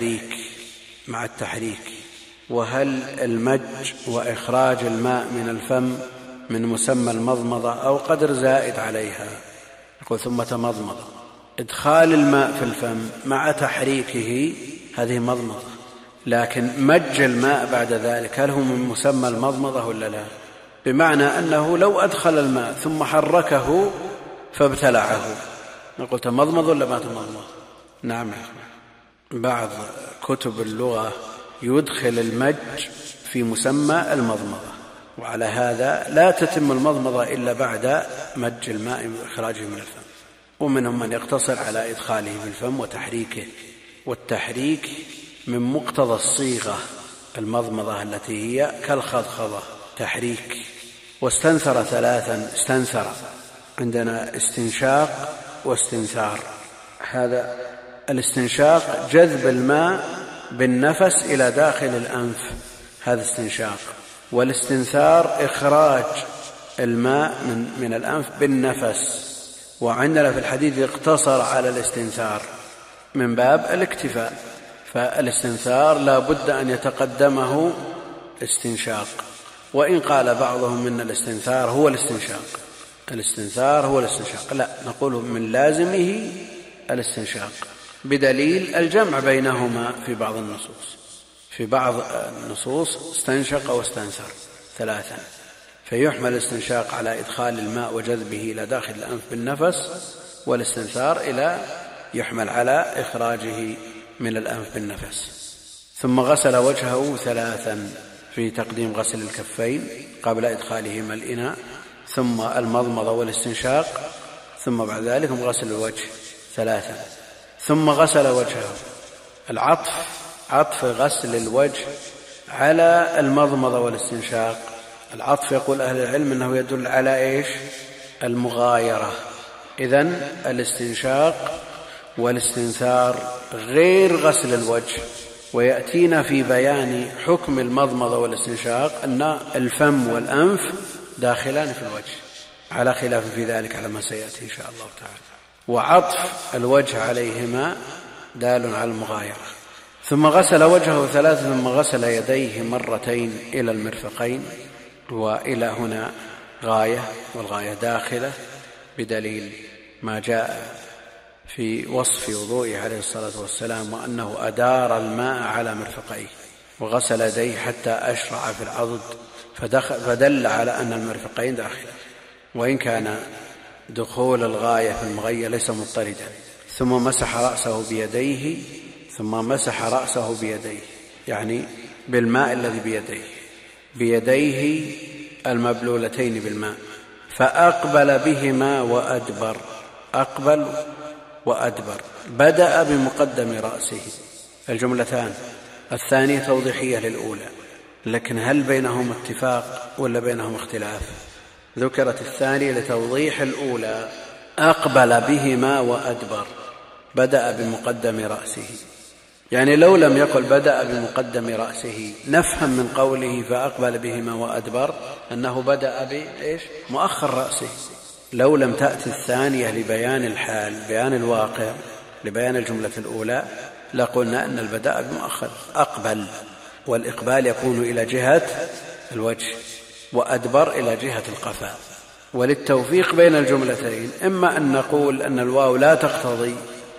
التحريك. وهل المج وإخراج الماء من الفم من مسمى المضمضة أو قدر زائد عليها؟ يقول ثم تمضمض، إدخال الماء في الفم مع تحريكه هذه مضمضة، لكن مج الماء بعد ذلك هل هو من مسمى المضمضة ولا لا؟ بمعنى أنه لو أدخل الماء ثم حركه فابتلعه نقول تمضمض ولا ما تمضمض؟ نعم. بعض كتب اللغة يدخل المج في مسمى المضمضة، وعلى هذا لا تتم المضمضة إلا بعد مج الماء وإخراجه من الفم. ومنهم من يقتصر على إدخاله في الفم وتحريكه، والتحريك من مقتضى الصيغة المضمضة التي هي كالخضخضة تحريك. واستنثر ثلاثا، استنثر عندنا استنشاق واستنثار. هذا الاستنشاق جذب الماء بالنفس إلى داخل الأنف، هذا استنشاق. والاستنثار إخراج الماء من الأنف بالنفس. وعندنا في الحديث اقتصر على الاستنثار من باب الاكتفاء، فالاستنثار لا بد أن يتقدمه استنشاق. وإن قال بعضهم من الاستنثار هو الاستنشاق، لا، نقول من لازمه الاستنشاق، بدليل الجمع بينهما في بعض النصوص. في بعض النصوص استنشق واستنثر ثلاثا، فيحمل الاستنشاق على إدخال الماء وجذبه إلى داخل الأنف بالنفس، والاستنثار يحمل على إخراجه من الأنف بالنفس. ثم غسل وجهه ثلاثا في تقديم غسل الكفين قبل إدخالهما الإناء، ثم المضمضة والاستنشاق، ثم بعد ذلك غسل الوجه ثلاثا، ثم غسل وجهه. عطف غسل الوجه على المضمضة والاستنشاق، العطف يقول أهل العلم أنه يدل على المغايرة. إذن الاستنشاق والاستنثار غير غسل الوجه. ويأتينا في بيان حكم المضمضة والاستنشاق أن الفم والأنف داخلان في الوجه، على خلاف في ذلك على ما سيأتي إن شاء الله تعالى. وعطف الوجه عليهما دال على المغايرة. ثم غسل وجهه ثلاثة، ثم غسل يديه مرتين إلى المرفقين. وإلى هنا غاية، والغاية داخلة بدليل ما جاء في وصف وضوئه عليه الصلاة والسلام، وأنه أدار الماء على مرفقيه وغسل يديه حتى أشرع في العضد، فدل على أن المرفقين داخلة، وإن كان دخول الغاية في المغية ليس مضطردا. ثم مسح رأسه بيديه، يعني بالماء الذي بيديه المبلولتين بالماء، فأقبل بهما وأدبر. أقبل وأدبر، بدأ بمقدم رأسه. الجملتان الثانية توضيحية للأولى. لكن هل بينهم اتفاق ولا بينهم اختلاف؟ ذكرت الثانية لتوضيح الأولى. أقبل بهما وأدبر، بدأ بمقدم رأسه، يعني لو لم يقل بدأ بمقدم رأسه نفهم من قوله فأقبل بهما وأدبر أنه بدأ مؤخر رأسه. لو لم تأتي الثانية لبيان الحال، بيان الواقع، لبيان الجملة الأولى، لقلنا أن البداء بمؤخر. أقبل، والإقبال يكون إلى جهة الوجه، وأدبر إلى جهة القفا. وللتوفيق بين الجملتين إما أن نقول أن الواو لا تقتضي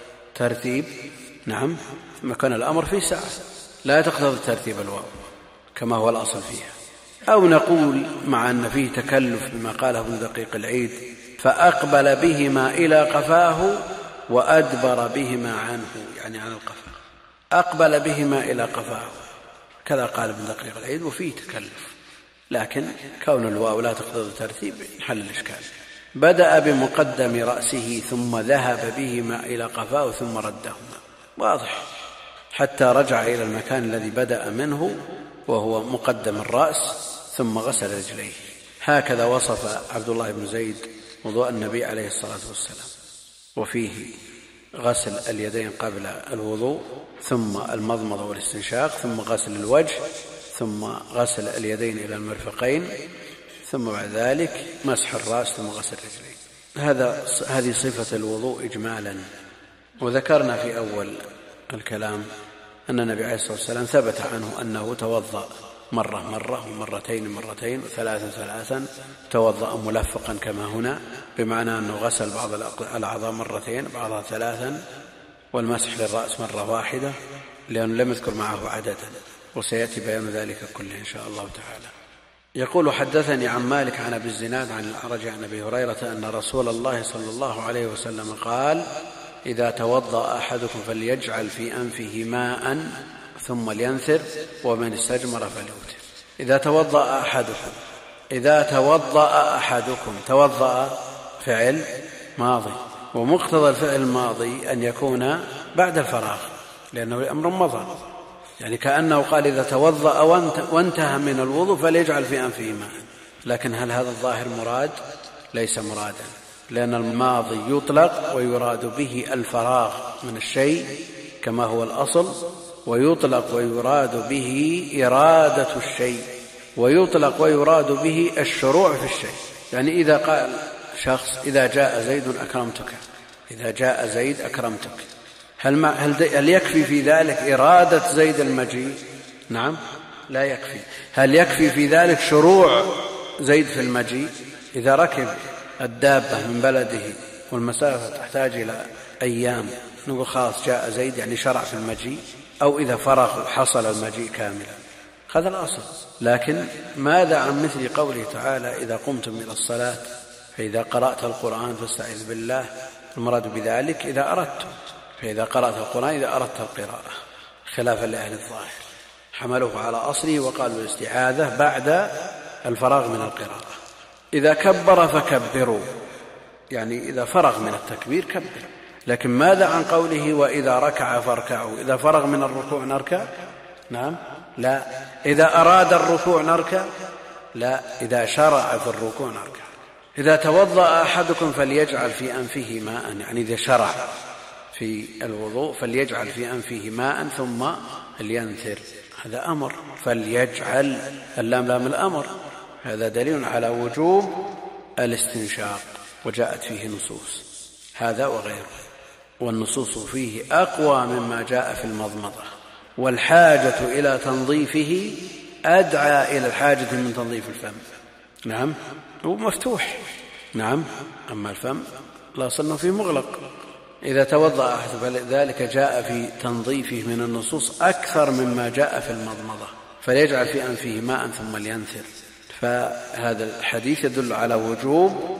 ترتيب، نعم، مكان الأمر في ساعة لا تقتضي ترتيب الواو كما هو الأصل فيها، أو نقول مع أن فيه تكلف بما قاله ابن دقيق العيد فأقبل بهما إلى قفاه وأدبر بهما عنه، يعني عن القفا. أقبل بهما إلى قفاه كذا قال ابن دقيق العيد، وفيه تكلف، لكن كون الواو لا تقتضي ترتيب حل الإشكال. بدأ بمقدم رأسه ثم ذهب بهما إلى قفاه ثم ردهما، واضح، حتى رجع إلى المكان الذي بدأ منه وهو مقدم الرأس ثم غسل رجليه. هكذا وصف عبد الله بن زيد وضوء النبي عليه الصلاة والسلام، وفيه غسل اليدين قبل الوضوء، ثم المضمضة والاستنشاق، ثم غسل الوجه، ثم غسل اليدين إلى المرفقين، ثم بعد ذلك مسح الرأس، ثم غسل الرجلين. هذه صفة الوضوء إجمالا. وذكرنا في أول الكلام أن النبي عليه الصلاة والسلام ثبت عنه أنه توضأ مرة ومرتين وثلاثا، توضأ ملفقا كما هنا، بمعنى أنه غسل بعض الأعضاء مرتين بعضها ثلاثا، والمسح للرأس مرة واحدة، لأنه لم يذكر معه عددا، وسيأتي بيان ذلك كله إن شاء الله تعالى. يقول حدثني عن مالك عن أبي الزناد عن الأعرج عن أبي هريرة أن رسول الله صلى الله عليه وسلم قال: إذا توضأ أحدكم فليجعل في أنفه ماء ثم لينثر، ومن استجمر فليوتر. إذا توضأ أحدكم، توضأ فعل ماضي، ومقتضى الفعل الماضي أن يكون بعد الفراغ، لأنه أمر مضى، يعني كأنه قال إذا توضأ وانتهى من الوضوء فليجعل في أنفه ماء. لكن هل هذا الظاهر مراد؟ ليس مرادا، لأن الماضي يطلق ويراد به الفراغ من الشيء كما هو الأصل، ويطلق ويراد به إرادة الشيء، ويطلق ويراد به الشروع في الشيء. يعني إذا قال شخص إذا جاء زيد أكرمتك، إذا جاء زيد أكرمتك، هل يكفي في ذلك إرادة زيد المجيء؟ نعم، لا يكفي. هل يكفي في ذلك شروع زيد في المجيء؟ إذا ركب الدابة من بلده والمسافة تحتاج إلى أيام نقول خلاص جاء زيد، يعني شرع في المجيء، أو إذا فرغ حصل المجيء كاملا، هذا الأصل. لكن ماذا عن مثل قوله تعالى: إذا قمتم إلى الصلاة فإذا قرأت القرآن فاستعذ بالله؟ المراد بذلك إذا أردت، فإذا قرأت القرآن إذا أردت القراءة، خلافا لأهل الظاهر، حملوه على أصله وقالوا الاستعاذة بعد الفراغ من القراءة. إذا كبر فكبروا، يعني إذا فرغ من التكبير كبر. لكن ماذا عن قوله: وإذا ركع فاركعوا؟ إذا فرغ من الركوع نركع؟ نعم، لا. إذا أراد الركوع نركع؟ لا. إذا شرع في الركوع نركع. إذا توضأ أحدكم فليجعل في أنفه ماء، يعني إذا شرع في الوضوء فليجعل في أنفه ماء ثم لينثر، هذا أمر. فليجعل، اللام لام الأمر، هذا دليل على وجوب الاستنشاق، وجاءت فيه نصوص هذا وغيره، والنصوص فيه أقوى مما جاء في المضمضة، والحاجة إلى تنظيفه أدعى إلى الحاجة من تنظيف الفم. نعم، هو مفتوح، نعم، أما الفم لا صنه فيه مغلق. إذا توضأ أحد فلذلك جاء في تنظيفه من النصوص أكثر مما جاء في المضمضة، فليجعل في أنفه ماء ثم لينثر. فهذا الحديث يدل على وجوب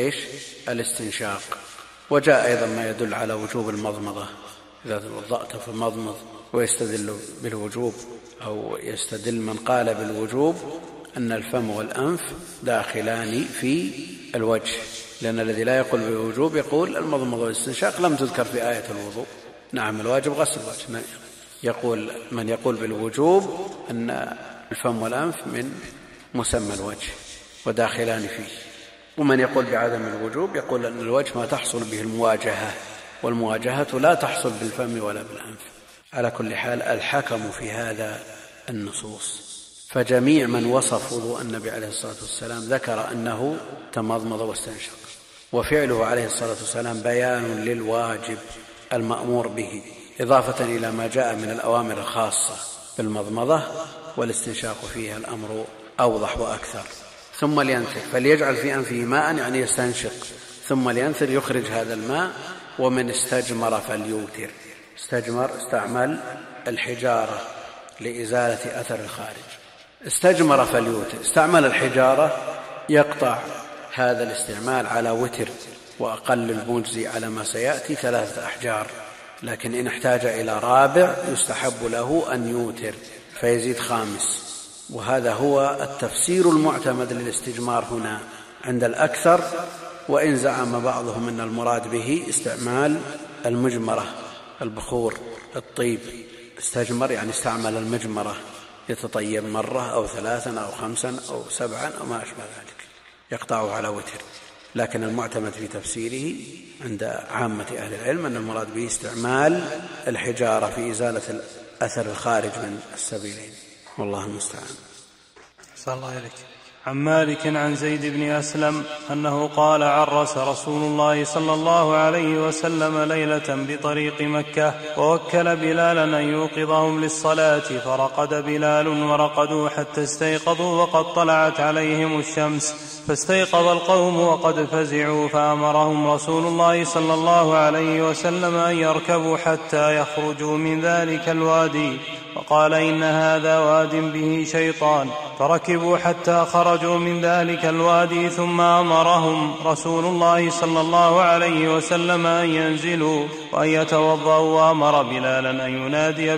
الاستنشاق. وجاء أيضا ما يدل على وجوب المضمضة، إذا توضأت فمضمض. ويستدل بالوجوب، أو يستدل من قال بالوجوب أن الفم والأنف داخلان في الوجه، لأن الذي لا يقول بالوجوب يقول المضمضة والاستنشاق لم تذكر في آية الوضوء. نعم، الواجب غسل الوجه. يقول من يقول بالوجوب أن الفم والأنف من مسمى الوجه وداخلان فيه. ومن يقول بعدم الوجوب يقول أن الوجه ما تحصل به المواجهة، والمواجهة لا تحصل بالفم ولا بالأنف. على كل حال الحكم في هذا النصوص. فجميع من وصف وضوء النبي عليه الصلاة والسلام ذكر أنه تمضمض واستنشق، وفعله عليه الصلاة والسلام بيان للواجب المأمور به، إضافة إلى ما جاء من الأوامر الخاصة بالمضمضة والاستنشاق فيها الأمر أوضح وأكثر. ثم لينثر فليجعل في أنفه ماء، يعني يستنشق، ثم لينثر يخرج هذا الماء. ومن استجمر فليوتر. استجمر استعمل الحجارة لإزالة أثر الخارج. استجمر فليوتر استعمل الحجارة، يقطع هذا الاستعمال على وتر، وأقل المجزي على ما سيأتي 3 أحجار، لكن إن احتاج إلى رابع يستحب له أن يوتر فيزيد 5. وهذا هو التفسير المعتمد للاستجمار هنا عند الأكثر، وإن زعم بعضهم أن المراد به استعمال المجمرة، البخور، الطيب. استجمر يعني استعمل المجمرة، يتطيب مرة أو 3 أو 5 أو 7 أو ما أشبه ذلك، يقطعه على وتر. لكن المعتمد في تفسيره عند عامة أهل العلم أن المراد به استعمال الحجارة في إزالة الأثر الخارج من السبيلين، والله المستعان. صلى الله عليك. عن مالك عن زيد بن أسلم أنه قال: عرس رسول الله صلى الله عليه وسلم ليلة بطريق مكة، ووكل بلالا أن يوقظهم للصلاة، فرقد بلال ورقدوا حتى استيقظوا وقد طلعت عليهم الشمس، فاستيقظ القوم وقد فزعوا، فأمرهم رسول الله صلى الله عليه وسلم أن يركبوا حتى يخرجوا من ذلك الوادي، وقال: إن هذا واد به شيطان. فركبوا حتى خرجوا من ذلك الوادي، ثم أمرهم رسول الله صلى الله عليه وسلم أن ينزلوا وأن يتوضأوا، وأمر بلالا أن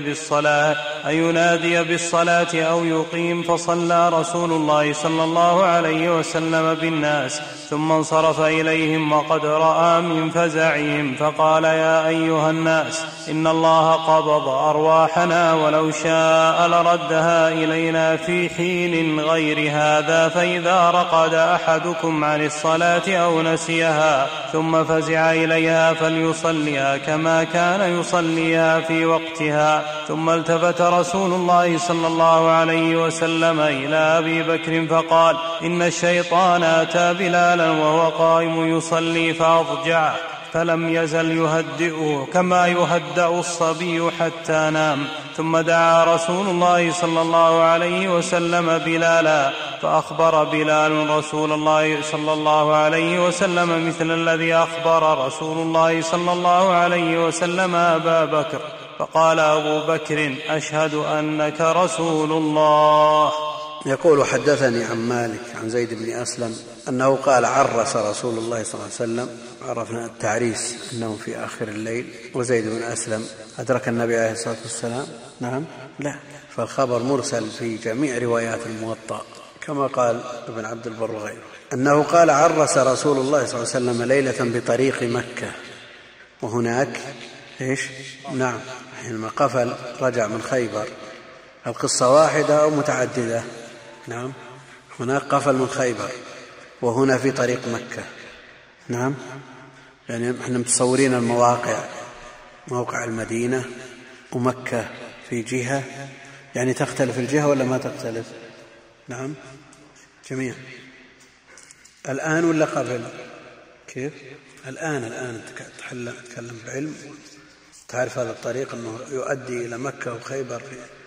ينادي بالصلاة أو يقيم، فصلى رسول الله صلى الله عليه وسلم بالناس، ثم انصرف إليهم وقد رأى من فزعهم، فقال: يا أيها الناس، إن الله قبض أرواحنا، ولو شاء لردها إلينا في حين غير هذا، فإذا رقد أحدكم عن الصلاة أو نسيها ثم فزع إليها فليصليها كما كان يصليها في وقتها. ثم التفت رسول الله صلى الله عليه وسلم إلى أبي بكر فقال: إن الشيطان أتى بلالا وهو قائم يصلي فأضجعه، فلم يزل يهدئه كما يهدأ الصبي حتى نام. ثم دعا رسول الله صلى الله عليه وسلم بلالا، فأخبر بلال رسول الله صلى الله عليه وسلم مثل الذي أخبر رسول الله صلى الله عليه وسلم أبا بكر، فقال أبو بكر: أشهد أنك رسول الله. يقول: حدثني عن مالك عن زيد بن أسلم أنه قال: عرس رسول الله صلى الله عليه وسلم. عرفنا التعريس أنه في آخر الليل، وزيد بن أسلم أدرك النبي عليه الصلاة والسلام؟ نعم، لا، فالخبر مرسل في جميع روايات الموطأ كما قال ابن عبد البر وغيره، أنه قال: عرس رسول الله صلى الله عليه وسلم ليلة بطريق مكة. وهناك إيش؟ نعم، حينما قفل رجع من خيبر. القصة واحدة أو متعددة؟ نعم، هناك قفل من خيبر، وهنا في طريق مكة. نعم، يعني احنا متصورين المواقع، موقع المدينة ومكة في جهة، يعني تختلف الجهة ولا ما تختلف؟ نعم، جميعا. الآن ولا قبل؟ كيف؟ الآن تتكلم بعلم، تعرف هذا الطريق أنه يؤدي إلى مكة وخيبر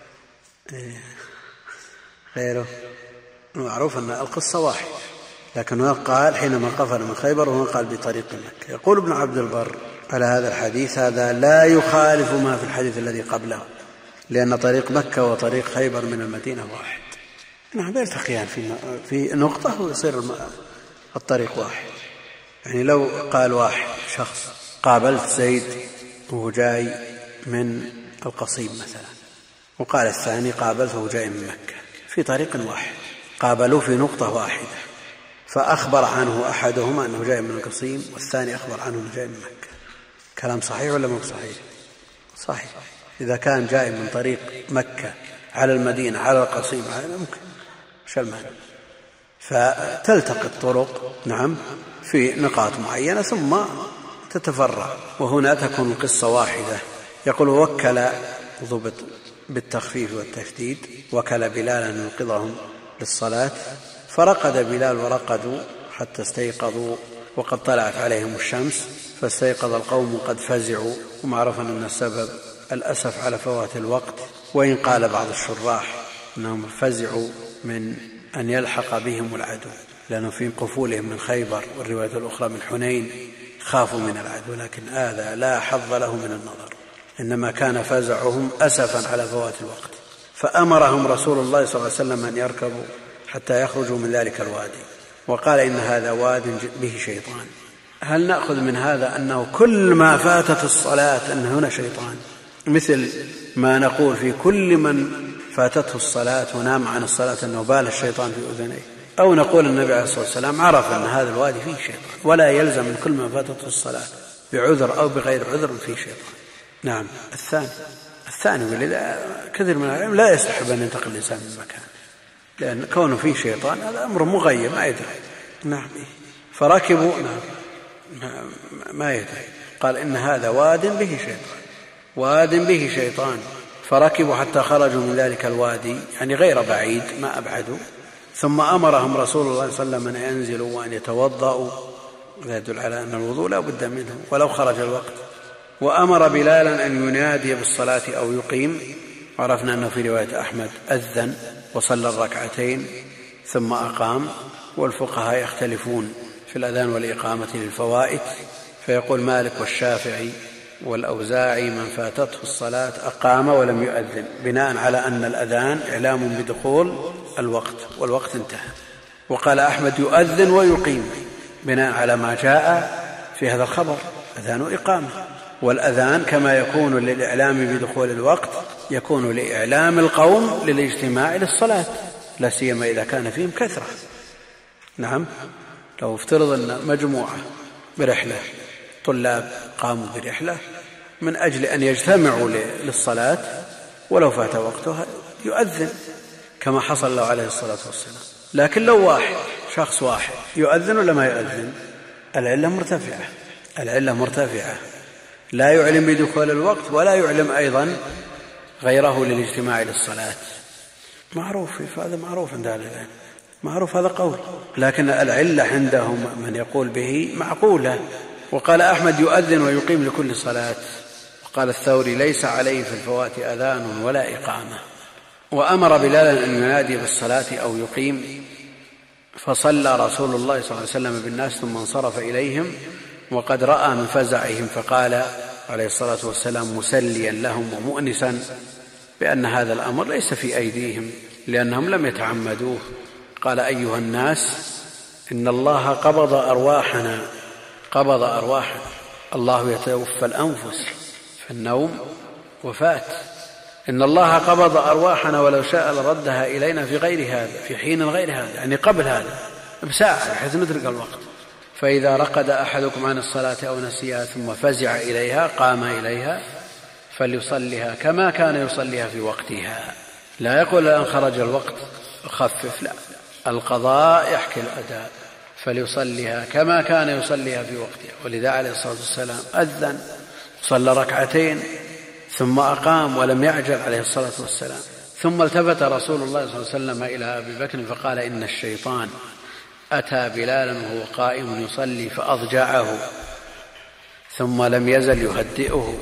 غيره. معروف أن القصة واحد، لكن هو قال حينما قفل من خيبر وهو قال بطريق مكة. يقول ابن عبد البر على هذا الحديث: هذا لا يخالف ما في الحديث الذي قبله، لأن طريق مكة وطريق خيبر من المدينة واحد. نعم، يلتقيان في نقطة ويصير الطريق واحد. يعني لو قال واحد شخص: قابلت زيد وهو جاي من القصيم مثلا، وقال الثاني: قابلته جاي من مكة، في طريق واحد، قابلوا في نقطة واحدة، فأخبر عنه أحدهما أنه جاي من القصيم، والثاني أخبر عنه أنه جاي من مكة. كلام صحيح ولا مو صحيح؟ صحيح. إذا كان جاي من طريق مكة على المدينة على القصيم ممكن مش المعنى، فتلتقي الطرق نعم في نقاط معينة ثم تتفرع، وهنا تكون القصة واحدة. يقول وكل ضبط بالتخفيف والتشديد، وكل بلالا يوقظهم للصلاة، فرقد بلال ورقدوا حتى استيقظوا وقد طلعت عليهم الشمس، فاستيقظ القوم قد فزعوا. ومعروف أن السبب الأسف على فوات الوقت، وإن قال بعض الشراح أنهم فزعوا من أن يلحق بهم العدو، لأنه في قفولهم من خيبر، والرواية الأخرى من حنين خافوا من العدو، لكن هذا لا حظ له من النظر، إنما كان فزعهم أسفا على فوات الوقت. فأمرهم رسول الله صلى الله عليه وسلم أن يركبوا حتى يخرجوا من ذلك الوادي، وقال إن هذا واد به شيطان. هل نأخذ من هذا أنه كل ما فاتت الصلاة أن هنا شيطان، مثل ما نقول في كل من فاتته الصلاة ونام عن الصلاة أنه بال الشيطان في أذنيه، أو نقول النبي عليه الصلاة والسلام عرف أن هذا الوادي فيه شيطان، ولا يلزم من كل ما فاتته الصلاة بعذر أو بغير عذر فيه شيطان. نعم. الثاني ولذا كثير من العلم لا يستحب أن ينتقل الإنسان من مكان، لأن كونه فيه شيطان هذا أمر مغيب ما يدري. نعم. فركبوا ما يدري، قال إن هذا واد به شيطان، واد به شيطان. فركبوا حتى خرجوا من ذلك الوادي، يعني غير بعيد ما أبعدوا. ثم أمرهم رسول الله صلى الله عليه وسلم أن ينزلوا وأن يتوضأوا، هذا يدل على أن الوضوء لا بد منه ولو خرج الوقت. وأمر بلالا أن ينادي بالصلاة أو يقيم، عرفنا أنه في رواية أحمد أذن وصلى الركعتين ثم أقام. والفقهاء يختلفون في الأذان والإقامة للفوائد، فيقول مالك والشافعي والأوزاعي من فاتته الصلاة أقام ولم يؤذن، بناء على أن الأذان إعلام بدخول الوقت والوقت انتهى. وقال أحمد يؤذن ويقيم، بناء على ما جاء في هذا الخبر أذان وإقامة. والأذان كما يكون للإعلام بدخول الوقت يكون لإعلام القوم للاجتماع للصلاة، لا سيما إذا كان فيهم كثرة. نعم. لو افترض أن مجموعة برحلة طلاب قاموا برحلة من أجل أن يجتمعوا للصلاة، ولو فات وقتها يؤذن كما حصل له عليه الصلاة والسلام. لكن لو واحد شخص واحد يؤذن ولا ما يؤذن، العلة مرتفعة، لا يعلم بدخول الوقت ولا يعلم أيضا غيره للاجتماع للصلاة. معروف، هذا معروف عند أهل العلم، معروف هذا قول، لكن العلة عندهم من يقول به معقولة. وقال أحمد يؤذن ويقيم لكل صلاة. وقال الثوري ليس عليه في الفوات أذان ولا إقامة. وأمر بلالا أن ينادي بالصلاة أو يقيم، فصلى رسول الله صلى الله عليه وسلم بالناس ثم انصرف إليهم وقد رأى من فزعهم، فقال عليه الصلاة والسلام مسليا لهم ومؤنسا بأن هذا الأمر ليس في أيديهم لأنهم لم يتعمدوه. قال أيها الناس إن الله قبض أرواحنا، الله يتوفى الأنفس فالنوم وفات، إن الله قبض أرواحنا ولو شاء لردها إلينا في غير هذا، في حين غير هذا، يعني قبل هذا بساعة بحيث ندرك الوقت. فإذا رقد أحدكم عن الصلاة أو نسيها ثم فزع إليها قام إليها فليصليها كما كان يصليها في وقتها. لا يقول الآن خرج الوقت خفف، لا، القضاء يحكي الأداء، فليصليها كما كان يصليها في وقتها. ولذا عليه الصلاة والسلام أذن صلى ركعتين ثم أقام ولم يعجل عليه الصلاة والسلام. ثم التفت رسول الله صلى الله عليه وسلم إلى أبي بكر فقال إن الشيطان أتى بلالا وهو قائم يصلي فأضجعه ثم لم يزل يهدئه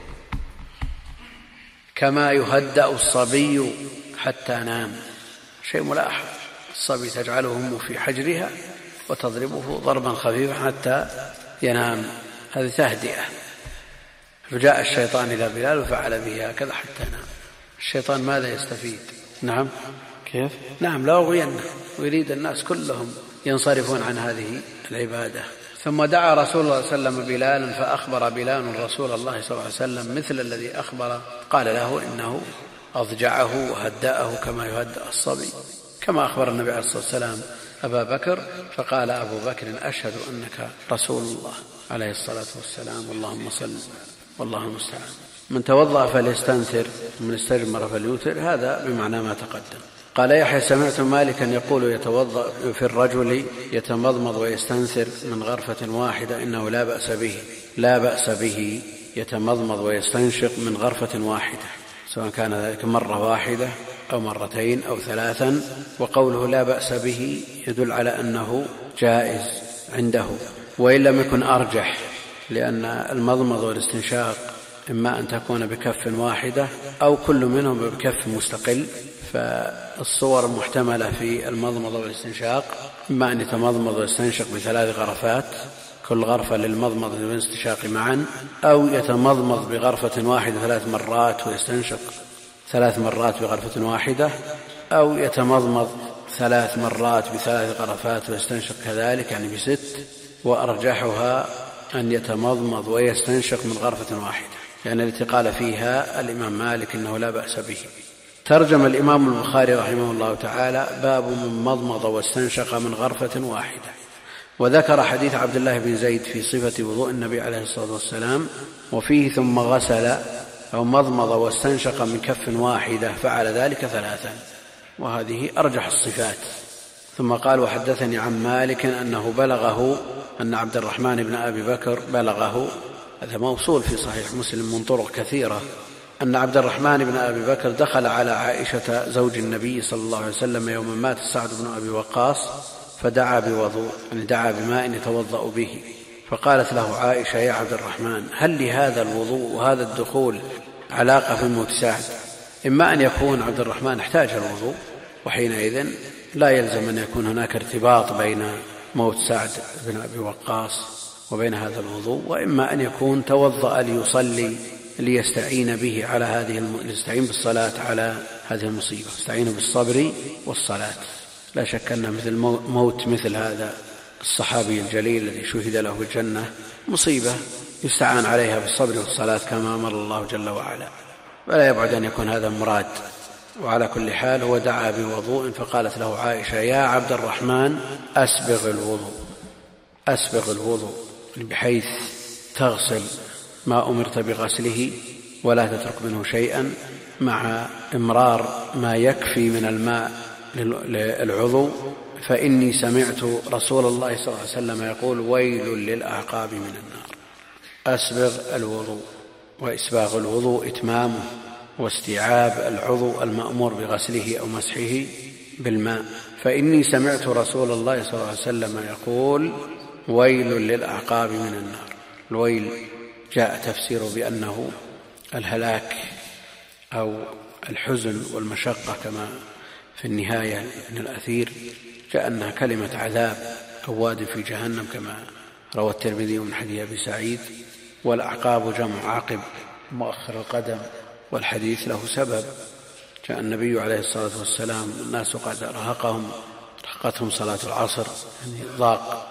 كما يهدأ الصبي حتى نام. شيء ملاحظ، الصبي تجعله أمه في حجرها وتضربه ضربا خفيفا حتى ينام، هذه تهدئة. فجاء الشيطان إلى بلال وفعل به هكذا حتى نام. الشيطان ماذا يستفيد؟ نعم كيف؟ نعم لا أغوينه، ويريد الناس كلهم ينصرفون عن هذه العبادة. ثم دعا رسول الله صلى الله عليه وسلم بلالا فأخبر بلال رسول الله صلى الله عليه وسلم مثل الذي أخبر، قال له إنه أضجعه وهدأه كما يهدأ الصبي، كما أخبر النبي عليه الصلاة والسلام أبا بكر. فقال أبو بكر أشهد أنك رسول الله عليه الصلاة والسلام، اللهم صل والله المستعان. من توضأ فليستنثر ومن استجمر فليوتر، هذا بمعنى ما تقدم. قال يحيى سمعت مالكا يقول يتوضأ في الرجل يتمضمض ويستنثر من غرفة واحدة إنه لا بأس به يتمضمض ويستنشق من غرفة واحدة، سواء كان ذلك مرة واحدة أو مرتين أو ثلاثا. وقوله لا بأس به يدل على أنه جائز عنده، وإن لم يكن أرجح، لأن المضمض والاستنشاق إما أن تكون بكف واحدة أو كل منهم بكف مستقل. فالصور المحتملة في المضمض والاستنشاق إما أن يتمضمض ويستنشق ب3 غرفات، كل غرفة للمضمض والاستنشاق معا، أو يتمضمض بغرفة واحدة 3 مرات ويستنشق 3 مرات بغرفة واحدة، أو يتمضمض 3 مرات ب3 غرفات ويستنشق كذلك، يعني ب6. وأرجحها أن يتمضمض ويستنشق من غرفة واحدة، يعني التي قال فيها الإمام مالك إنه لا بأس به. ترجم الإمام البخاري رحمه الله تعالى باب من مضمض واستنشق من غرفة واحدة، وذكر حديث عبد الله بن زيد في صفة وضوء النبي عليه الصلاة والسلام، وفيه ثم غسل أو مضمض واستنشق من كف واحدة فعل ذلك 3، وهذه أرجح الصفات. ثم قال وحدثني عن مالك أنه بلغه أن عبد الرحمن بن أبي بكر بلغه، هذا موصول في صحيح مسلم من طرق كثيرة، أن عبد الرحمن بن أبي بكر دخل على عائشة زوج النبي صلى الله عليه وسلم يوم مات سعد بن أبي وقاص فدعا بوضوء، يعني دعا بماء يتوضأ به، فقالت له عائشة يا عبد الرحمن هل لهذا الوضوء وهذا الدخول علاقة في موت سعد؟ إما أن يكون عبد الرحمن احتاج الوضوء، وحينئذ لا يلزم أن يكون هناك ارتباط بين موت سعد بن أبي وقاص وبين هذا الوضوء، وإما أن يكون توضأ ليصلي ليستعين به على يستعين بالصلاة على هذه المصيبة، يستعين بالصبر والصلاة. لا شك أن مثل موت مثل هذا الصحابي الجليل الذي شهد له بالجنة مصيبة يستعان عليها بالصبر والصلاة كما أمر الله جل وعلا، ولا يبعد أن يكون هذا مراد. وعلى كل حال هو دعا بوضوء، فقالت له عائشة يا عبد الرحمن أسبغ الوضوء بحيث تغسل ما أمرت بغسله ولا تترك منه شيئا، مع إمرار ما يكفي من الماء للعضو، فإني سمعت رسول الله صلى الله عليه وسلم يقول ويل للأعقاب من النار. أسبغ الوضوء، وإسباغ الوضوء إتمامه واستيعاب العضو المأمور بغسله أو مسحه بالماء، فإني سمعت رسول الله صلى الله عليه وسلم يقول ويل للأعقاب من النار. الويل جاء تفسيره بأنه الهلاك أو الحزن والمشقة، كما في النهاية من الأثير جاء أنها كلمة عذاب أو واد في جهنم، كما روى الترمذي من حديث أبي سعيد. والأعقاب جمع عقب مؤخر القدم، والحديث له سبب. جاء النبي عليه الصلاة والسلام الناس قد رهقتهم صلاة العصر، يعني ضاق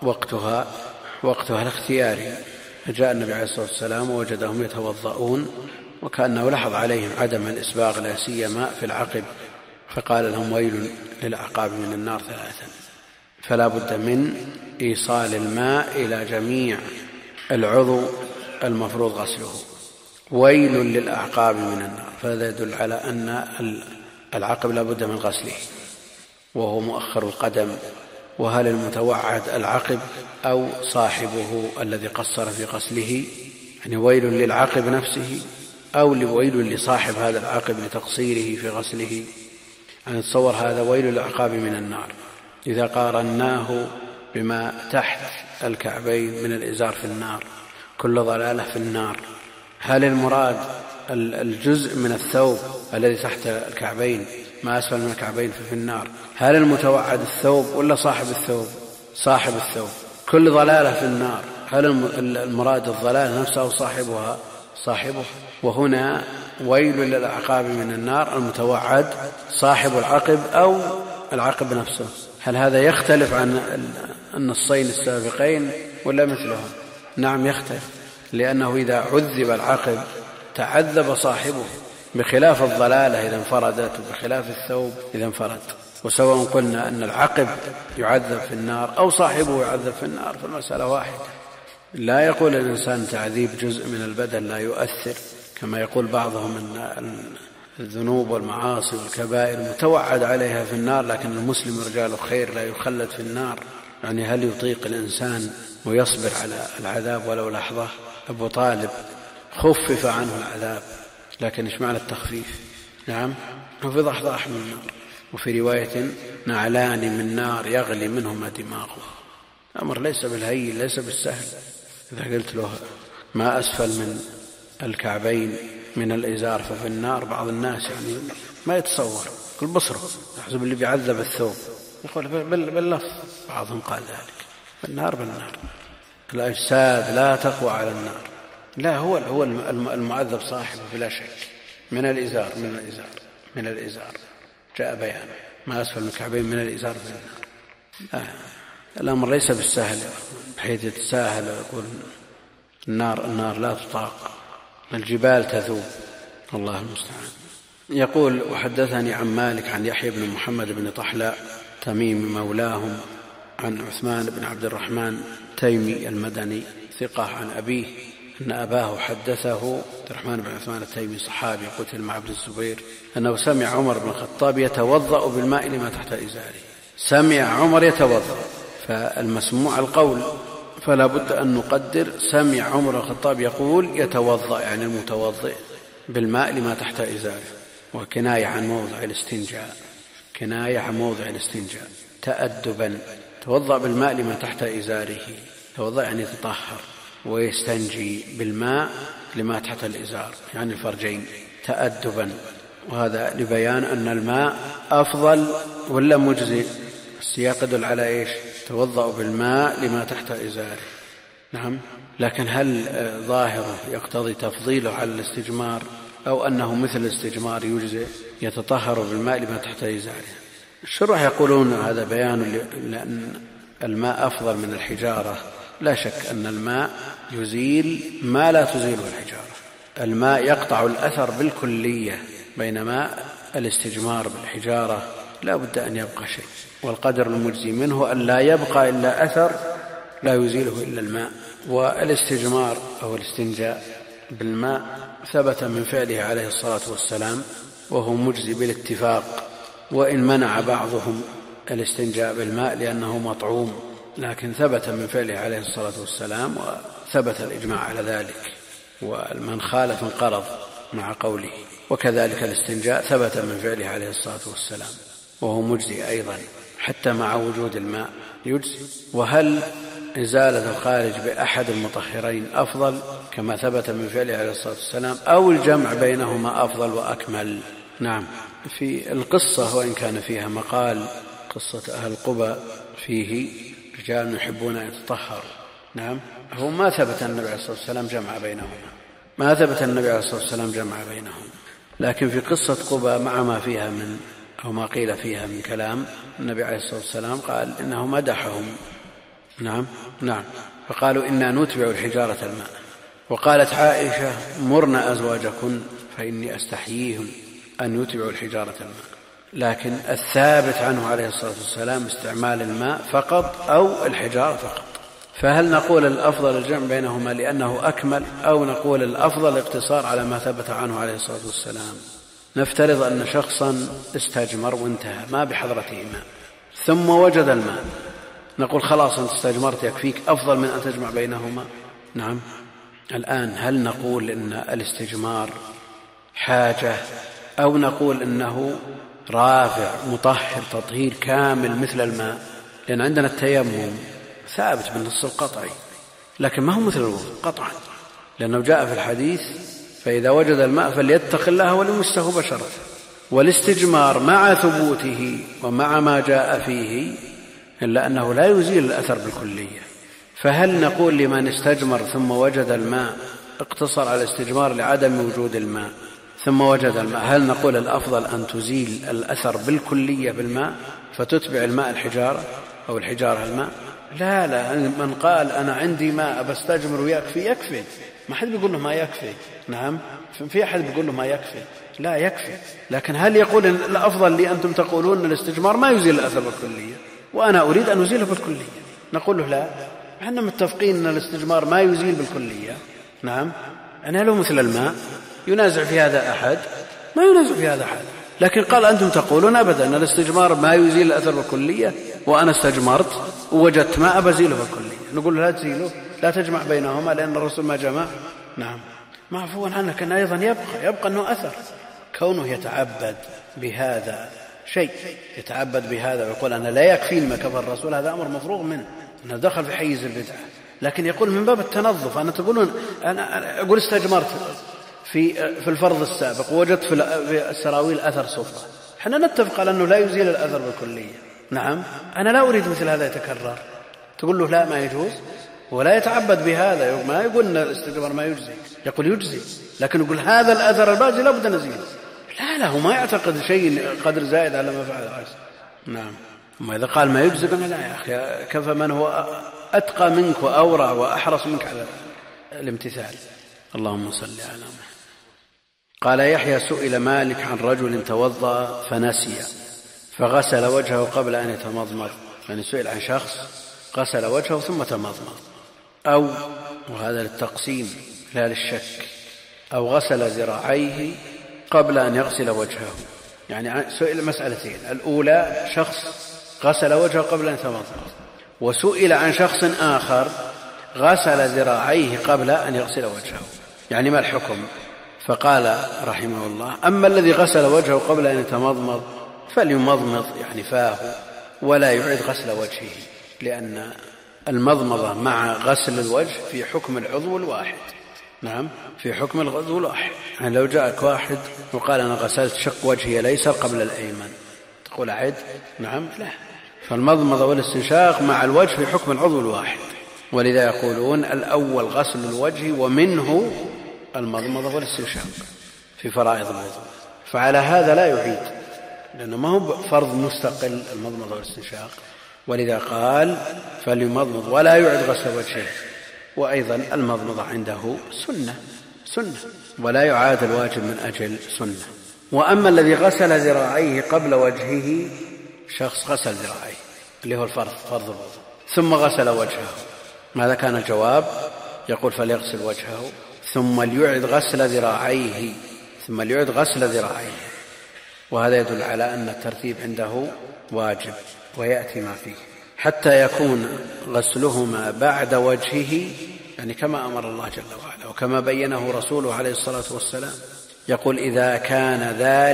وقتها الاختياري، فجاء النبي عليه الصلاة والسلام ووجدهم يتوضؤون، وكأنه لاحظ عليهم عدم الإسباغ لا سيما في العقب، فقال لهم ويل للأعقاب من النار 3. فلا بد من إيصال الماء إلى جميع العضو المفروض غسله. ويل للأعقاب من النار، فهذا يدل على أن العقب لا بد من غسله، وهو مؤخر القدم. وهل المتوعد العقب أو صاحبه الذي قصر في غسله؟ يعني ويل للعقب نفسه أو ويل لصاحب هذا العقب لتقصيره في غسله؟ يعني تصور هذا ويل للأعقاب من النار إذا قارناه بما تحت الكعبين من الإزار في النار، كل ضلالة في النار. هل المراد الجزء من الثوب الذي تحت الكعبين ما أسفل من الكعبين في النار؟ هل المتوعد الثوب ولا صاحب الثوب؟ صاحب الثوب. كل ضلالة في النار، هل المراد الضلال نفسه أو صاحبه؟ وهنا ويل للأعقاب من النار، المتوعد صاحب العقب أو العقب نفسه. هل هذا يختلف عن النصين السابقين ولا مثلهم؟ نعم يختلف، لأنه إذا عذب العقب تعذب صاحبه، بخلاف الضلالة إذا انفردت، وبخلاف الثوب إذا انفرد. وسواء قلنا أن العقب يعذب في النار أو صاحبه يعذب في النار، فالمسألة واحدة. لا يقول الإنسان تعذيب جزء من البدن لا يؤثر، كما يقول بعضهم أن الذنوب والمعاصي والكبائر متوعد عليها في النار، لكن المسلم رجال خير لا يخلد في النار. يعني هل يطيق الإنسان ويصبر على العذاب ولو لحظة؟ أبو طالب خفف عنه العذاب، لكن إيش معنى التخفيف؟ نعم، وفي ضحضاح من النار، وفي رواية نعلان من نار يغلي منهما دماغه. أمر ليس بالهين، ليس بالسهل. إذا قلت له ما أسفل من الكعبين من الإزار ففي النار، بعض الناس يعني ما يتصور، كل بصره يحسب اللي بيعذب الثوب، يقول باللفظ. بعضهم قال ذلك، بالنار بالنار، الأجساد لا تقوى على النار. لا، هو المعذب صاحبه بلا شك. من الإزار، من الإزار، من الإزار، جاء بيان ما أسفل من الكعبين من الإزار في النار. الأمر ليس بالسهل بحيث يتساهل ويقول النار لا تطاق، الجبال تذوب، الله المستعان. يقول: وحدثني عن مالك عن يحيى بن محمد بن طحلاء تميم مولاهم عن عثمان بن عبد الرحمن تيمي المدني ثقة عن أبيه أن أباه حدثه، عبد الرحمن بن عثمان التيمي صحابي قتل مع ابن الزبير، أنه سمع عمر بن الخطاب يتوضأ بالماء لما تحت إزاره. سمع عمر يتوضأ، فالمسموع القول، فلا بد أن نقدر سمع عمر الخطاب يقول يتوضأ، يعني المتوضئ بالماء لما تحت إزاره، وكناية عن موضع الاستنجاء، كناية عن موضع الاستنجاء تأدبا. توضأ بالماء لما تحت إزاره، توضأ يعني يتطهر، ويستنجي بالماء لما تحت الإزار يعني الفرجين تأدبا. وهذا لبيان أن الماء أفضل ولا مجزئ. السياق يدل على إيش؟ توضأ بالماء لما تحت إزاره. نعم، لكن هل ظاهره يقتضي تفضيله على الاستجمار، أو أنه مثل الاستجمار يجزئ يتطهر بالماء لما تحت إزاره؟ الشرح يقولون هذا بيان لأن الماء أفضل من الحجارة. لا شك أن الماء يزيل ما لا تزيله الحجارة، الماء يقطع الأثر بالكلية، بينما الاستجمار بالحجارة لا بد أن يبقى شيء، والقدر المجزي منه أن لا يبقى إلا أثر لا يزيله إلا الماء. والاستجمار أو الاستنجاء بالماء ثبت من فعله عليه الصلاة والسلام وهو مجزي بالاتفاق، وإن منع بعضهم الاستنجاء بالماء لأنه مطعوم، لكن ثبت من فعله عليه الصلاة والسلام وثبت الإجماع على ذلك، ومن خالف انقرض مع قوله. وكذلك الاستنجاء ثبت من فعله عليه الصلاة والسلام وهو مجزي أيضا حتى مع وجود الماء يجزي. وهل إزالة الخارج بأحد المطهرين أفضل كما ثبت من فعله عليه الصلاة والسلام، أو الجمع بينهما أفضل وأكمل؟ نعم، في القصة وإن كان فيها مقال، قصة أهل قبى فيه رجال يحبون أن يتطهروا، نعم، هو ما ثبت النبي عليه الصلاة والسلام جمع بينهما، ما ثبت النبي عليه الصلاة والسلام جمع بينهم. لكن في قصة قبى مع ما فيها من أو ما قيل فيها من كلام، النبي عليه الصلاة والسلام قال إنه مدحهم، نعم، فقالوا إنا نتبع الحجارة الماء. وقالت عائشة مرنا أزواجكن فإني أستحييهم أن يتبعوا الحجارة الماء. لكن الثابت عنه عليه الصلاة والسلام استعمال الماء فقط أو الحجارة فقط. فهل نقول الأفضل الجمع بينهما لأنه أكمل، أو نقول الأفضل الاقتصار على ما ثبت عنه عليه الصلاة والسلام؟ نفترض أن شخصا استجمر وانتهى ما بحضرته ماء ثم وجد الماء، نقول خلاص أنت استجمرت يكفيك، أفضل من أن تجمع بينهما؟ نعم. الآن هل نقول إن الاستجمار حاجة، أو نقول إنه رافع مطهر تطهير كامل مثل الماء؟ لأن عندنا التيمم ثابت بالنص القطعي، لكن ما هو مثل الوضوء قطعا، لأنه جاء في الحديث فإذا وجد الماء فليتق الله وليمسه بشرته. والاستجمار مع ثبوته ومع ما جاء فيه إلا أنه لا يزيل الأثر بالكلية. فهل نقول لمن استجمر ثم وجد الماء اقتصر على الاستجمار لعدم وجود الماء ثم وجد الماء، هل نقول الأفضل أن تزيل الأثر بالكلية بالماء فتتبع الماء الحجارة أو الحجارة الماء؟ لا، من قال أنا عندي ماء بستجمر ويكفي يكفي، ما حد بيقول له ما يكفي. نعم، في أحد بيقول له ما يكفي، لا يكفي. لكن هل يقول الأفضل لي أنتم تقولون أن الاستجمار ما يزيل الأثر بالكلية وأنا أريد أن أزيله بالكلية؟ نقول له لا، احنا متفقين أن الاستجمار ما يزيل بالكلية. نعم، أنا له مثل الماء ينازع في هذا أحد؟ ما ينازع في هذا أحد. لكن قال أنتم تقولون أبدا أن الاستجمار ما يزيل الأثر بالكلية، وأنا استجمرت ووجدت ماء بزيله بالكلية. نقول لا تزيله، لا تجمع بينهما لأن الرسول ما جمع. نعم معفوا عنه، لكن أيضا يبقى أنه أثر كونه يتعبد بهذا شيء، يتعبد بهذا ويقول أنا لا يكفيني ما كفى الرسول، هذا أمر مفروغ منه، أنه دخل في حيز البدعة. لكن يقول من باب التنظف. أنا تقولون أنا أقول استجمرت في الفرض السابق ووجدت في السراويل أثر صفرة، احنا نتفق على أنه لا يزيل الأثر بالكلية. نعم أنا لا أريد مثل هذا يتكرر. تقول له لا ما يجوز، ولا يتعبد بهذا، ما يقول أن الاستجمار ما يجزي، يقول يجزي، لكن يقول هذا الأثر الباقي لا بد نزيله. لا هو ما يعتقد شيء قدر زائد على ما فعل عز. نعم ما إذا قال ما يجزي قلنا لا يا أخي، كفى من هو أتقى منك وأورع وأحرص منك على الامتثال. اللهم صل على محمد. قال يحيى سئل مالك عن رجل توضأ فنسي فغسل وجهه قبل أن يتمضمض، يعني سئل عن شخص غسل وجهه ثم تمضمض، أو وهذا للتقسيم لا للشك، أو غسل ذراعيه قبل أن يغسل وجهه. يعني سئل مسألتين، الأولى شخص غسل وجهه قبل أن يتمضمض، وسئل عن شخص آخر غسل ذراعيه قبل أن يغسل وجهه، يعني ما الحكم؟ فقال رحمه الله أما الذي غسل وجهه قبل أن يتمضمض فليمضمض يعني فاه، ولا يعيد غسل وجهه، لأن المضمضة مع غسل الوجه في حكم العضو الواحد. نعم في حكم العضو الواحد. يعني لو جاءك واحد وقال أنا غسلت شق وجهي الأيسر قبل الأيمن، تقول أعد؟ نعم لا، فالمضمضة والاستنشاق مع الوجه في حكم العضو الواحد، ولذا يقولون الأول غسل الوجه ومنه المضمضة والاستنشاق في فرائض الوضوء. فعلى هذا لا يعيد، لأنه ما هو فرض مستقل المضمضة والاستنشاق، ولذا قال فليمضمض ولا يعيد غسل وجهه. وأيضا المضمضة عنده سنة ولا يعاد الواجب من أجل سنة. وأما الذي غسل ذراعيه قبل وجهه، شخص غسل ذراعيه اللي هو فرض الوضوء ثم غسل وجهه، ماذا كان الجواب؟ يقول فليغسل وجهه ثم ليعد غسل ذراعيه، وهذا يدل على أن الترتيب عنده واجب، ويأتي ما فيه حتى يكون غسلهما بعد وجهه، يعني كما أمر الله جل وعلا وكما بينه رسوله عليه الصلاة والسلام. يقول إذا كان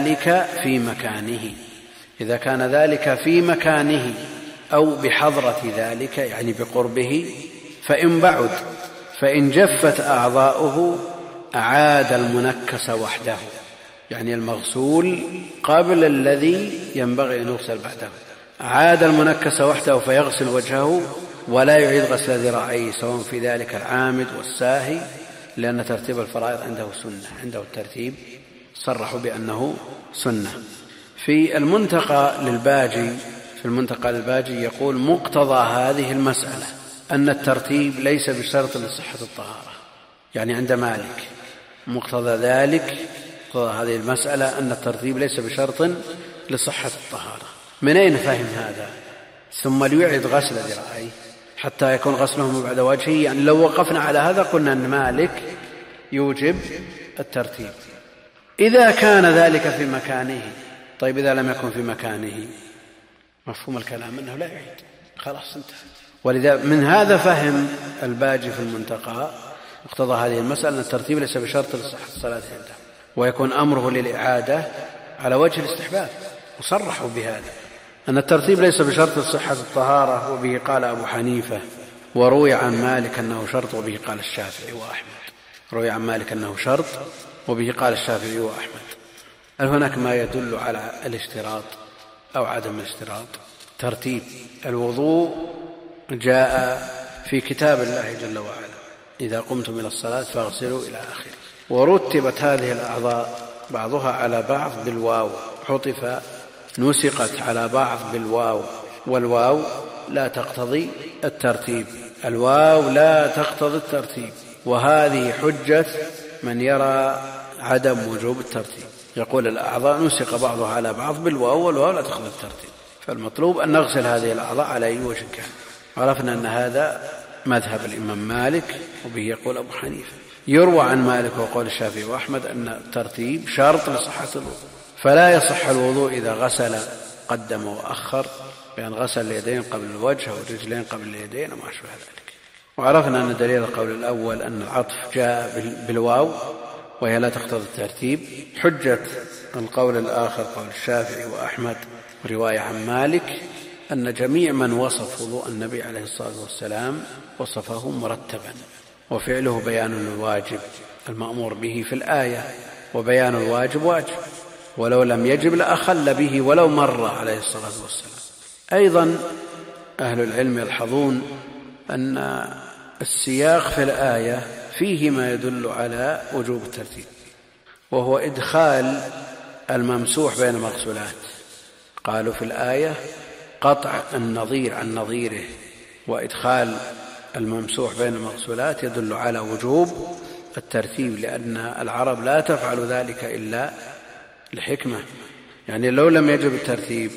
ذلك في مكانه أو بحضرة ذلك، يعني بقربه، فإن بعد فإن جفت أعضاؤه أعاد المنكس وحده، يعني المغسول قبل الذي ينبغي أن يغسل بعده، عاد المنكس وحده فيغسل وجهه ولا يعيد غسل ذراعيه، سواء في ذلك العامد والساهي، لأن ترتيب الفرائض عنده سنة، عنده الترتيب صرحوا بأنه سنة. في المنتقى للباجي يقول مقتضى هذه المسألة أن الترتيب ليس بشرط لصحة الطهارة، يعني عند مالك مقتضى هذه المسألة أن الترتيب ليس بشرط لصحة الطهارة. من أين فهم هذا؟ ثم ليعد غسل ذراعيه حتى يكون غسلهم بعد وجهه، يعني لو وقفنا على هذا قلنا أن مالك يوجب الترتيب إذا كان ذلك في مكانه. طيب إذا لم يكن في مكانه، مفهوم الكلام أنه لا يعيد، خلاص انتهى. ولذا من هذا فهم الباجي في المنتقى مقتضى هذه المسألة أن الترتيب ليس بشرط لصحة الصلاة عنده، ويكون أمره للإعادة على وجه الاستحباب، وصرحوا بهذا أن الترتيب ليس بشرط لصحة الطهارة، وبه قال أبو حنيفة، وروي عن مالك أنه شرط، وبه قال الشافعي وأحمد. روي عن مالك أنه شرط، وبه قال الشافعي وأحمد. هل هناك ما يدل على الاشتراط أو عدم الاشتراط؟ ترتيب الوضوء جاء في كتاب الله جل وعلا إذا قمتم إلى الصلاة فاغسلوا إلى آخره، ورتبت هذه الأعضاء بعضها على بعض بالواو، حطف نسقت على بعض بالواو، والواو لا تقتضي الترتيب، وهذه حجة من يرى عدم وجوب الترتيب، يقول الأعضاء نسق بعضها على بعض بالواو، والواو لا تقتضي الترتيب، فالمطلوب أن نغسل هذه الأعضاء على أي وجه كان. عرفنا أن هذا مذهب الإمام مالك، وبه يقول أبو حنيفة. يروى عن مالك وقول الشافعي وأحمد أن الترتيب شرط لصحة الوضوء، فلا يصح الوضوء إذا غسل قدم وأخر، بأن غسل اليدين قبل الوجه والرجلين قبل اليدين وما أشبه ذلك. وعرفنا أن دليل القول الأول أن العطف جاء بالواو وهي لا تقتضي الترتيب. حجة القول الآخر قول الشافعي وأحمد ورواية عن مالك أن جميع من وصف وضوء النبي عليه الصلاة والسلام وصفه مرتبا، وفعله بيان للواجب المأمور به في الآية، وبيان الواجب واجب، ولو لم يجب لأخل به ولو مر عليه الصلاة والسلام. أيضا أهل العلم يلحظون أن السياق في الآية فيه ما يدل على وجوب الترتيب، وهو إدخال الممسوح بين المغسولات. قالوا في الآية قطع النظير عن نظيره وإدخال الممسوح بين المغسولات يدل على وجوب الترتيب، لأن العرب لا تفعل ذلك إلا لحكمة. يعني لو لم يجب الترتيب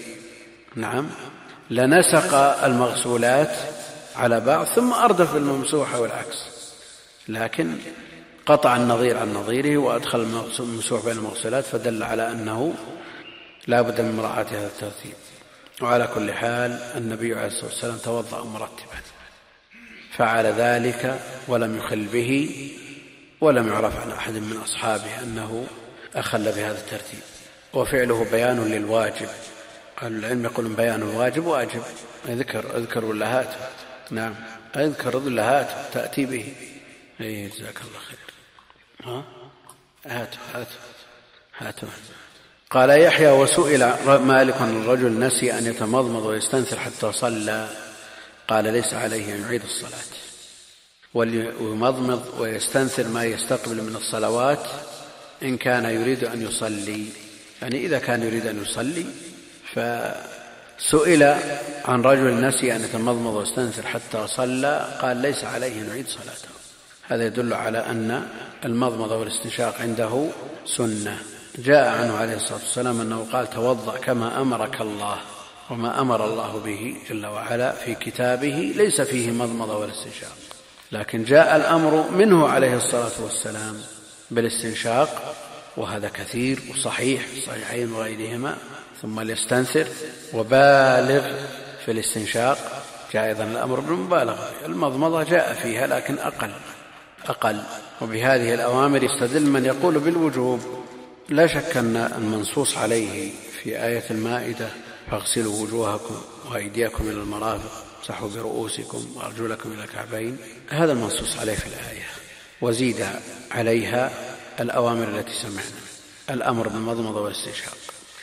لنسق المغسولات على بعض ثم أردف الممسوح والعكس، لكن قطع النظير عن نظيره وأدخل الممسوح بين المغسولات، فدل على أنه لا بد من مراعاة هذا الترتيب. وعلى كل حال النبي عليه الصلاة والسلام توضأ مرتبا، فعل ذلك ولم يخل به، ولم يعرف عن أحد من أصحابه أنه أخل بهذا الترتيب، وفعله بيان للواجب. أهل العلم يقولون بيان الواجب واجب، اذكر ولا هات، نعم اذكر ولا هات تأتي به. جزاك الله خير. هات. قال يحيى وسئل مالك عن الرجل نسي أن يتمضمض ويستنثر حتى صلى، قال ليس عليه أن يعيد الصلاة، ويمضمض ويستنثر ما يستقبل من الصلوات إن كان يريد أن يصلي، يعني إذا كان يريد أن يصلي. فسئل عن رجل نسي أن يتمضمض ويستنثر حتى صلى، قال ليس عليه أن يعيد صلاته. هذا يدل على أن المضمضة والاستنشاق عنده سنة. جاء عنه عليه الصلاة والسلام أنه قال توضأ كما أمرك الله، وما أمر الله به جل وعلا في كتابه ليس فيه مضمضة ولا استنشاق، لكن جاء الأمر منه عليه الصلاة والسلام بالاستنشاق، وهذا كثير وصحيح في الصحيحين وغيرهما. ثم ليستنثر وبالغ في الاستنشاق، جاء أيضا الأمر بالمبالغة. المضمضة جاء فيها لكن أقل. وبهذه الأوامر يستدل من يقول بالوجوب. لا شك أن المنصوص عليه في آية المائدة فاغسلوا وجوهكم وأيديكم إلى المرافق امسحوا برؤوسكم وأرجلكم إلى الكعبين، هذا المنصوص عليه في الآية، وزيد عليها الأوامر التي سمعنا، الأمر بالمضمضة والاستنشاق.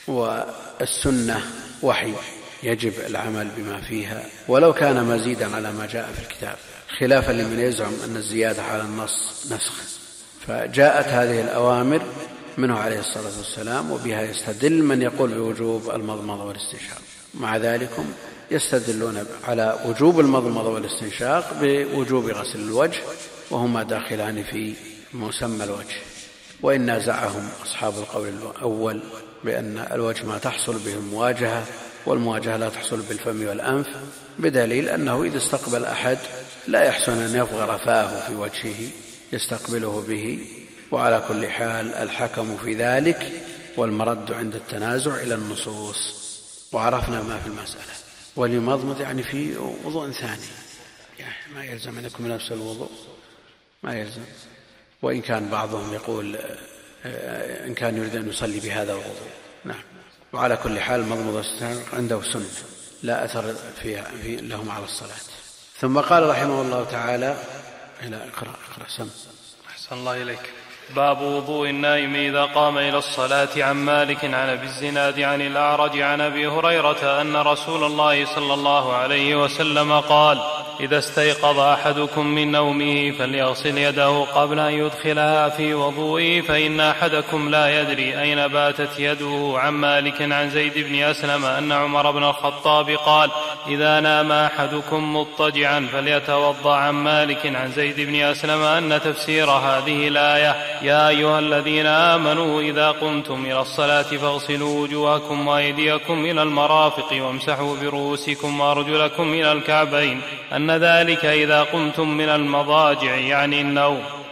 والسنة وحي يجب العمل بما فيها ولو كان مزيدا على ما جاء في الكتاب، خلافا لمن يزعم أن الزيادة على النص نسخ. فجاءت هذه الأوامر منه عليه الصلاة والسلام، وبها يستدل من يقول بوجوب المضمضة والاستنشاق. مع ذلك يستدلون على وجوب المضمضة والاستنشاق بوجوب غسل الوجه، وهما داخلان في مسمى الوجه. وإن نازعهم أصحاب القول الأول بأن الوجه ما تحصل به المواجهة، والمواجهة لا تحصل بالفم والأنف، بدليل أنه إذا استقبل أحد لا يحسن أن يفغر فاه في وجهه يستقبله به. وعلى كل حال الحكم في ذلك والمرد عند التنازع إلى النصوص. وعرفنا ما في المسألة. وليمضمض يعني في وضوء ثاني، يعني ما يلزم أن يكون من نفس الوضوء، ما يلزم. وإن كان بعضهم يقول إن كان يريد أن يصلي بهذا الوضوء، نعم. وعلى كل حال المضمضة عنده سنة لا أثر لهم على الصلاة. ثم قال رحمه الله تعالى اقرأ سم. أحسن الله إليك. باب وضوء النائم إذا قام إلى الصلاة. عن مالك عن أبي الزناد عن الأعرج عن أبي هريرة أن رسول الله صلى الله عليه وسلم قال: إذا استيقظ أحدكم من نومه فليغسل يده قبل أن يدخلها في وضوئه، فإن أحدكم لا يدري أين باتت يده. عن مالك عن زيد بن أسلم أن عمر بن الخطاب قال: إذا نام أحدكم مضطجعا فليتوضأ. عن مالك عن زيد بن أسلم أن تفسير هذه الآية: يا أيها الذين آمنوا إذا قمتم إلى الصلاة فاغسلوا وجوهكم وأيديكم إلى المرافق وامسحوا برؤوسكم وأرجلكم إلى الكعبين، أن ذلك إذا قمتم من المضاجع يعني النوم.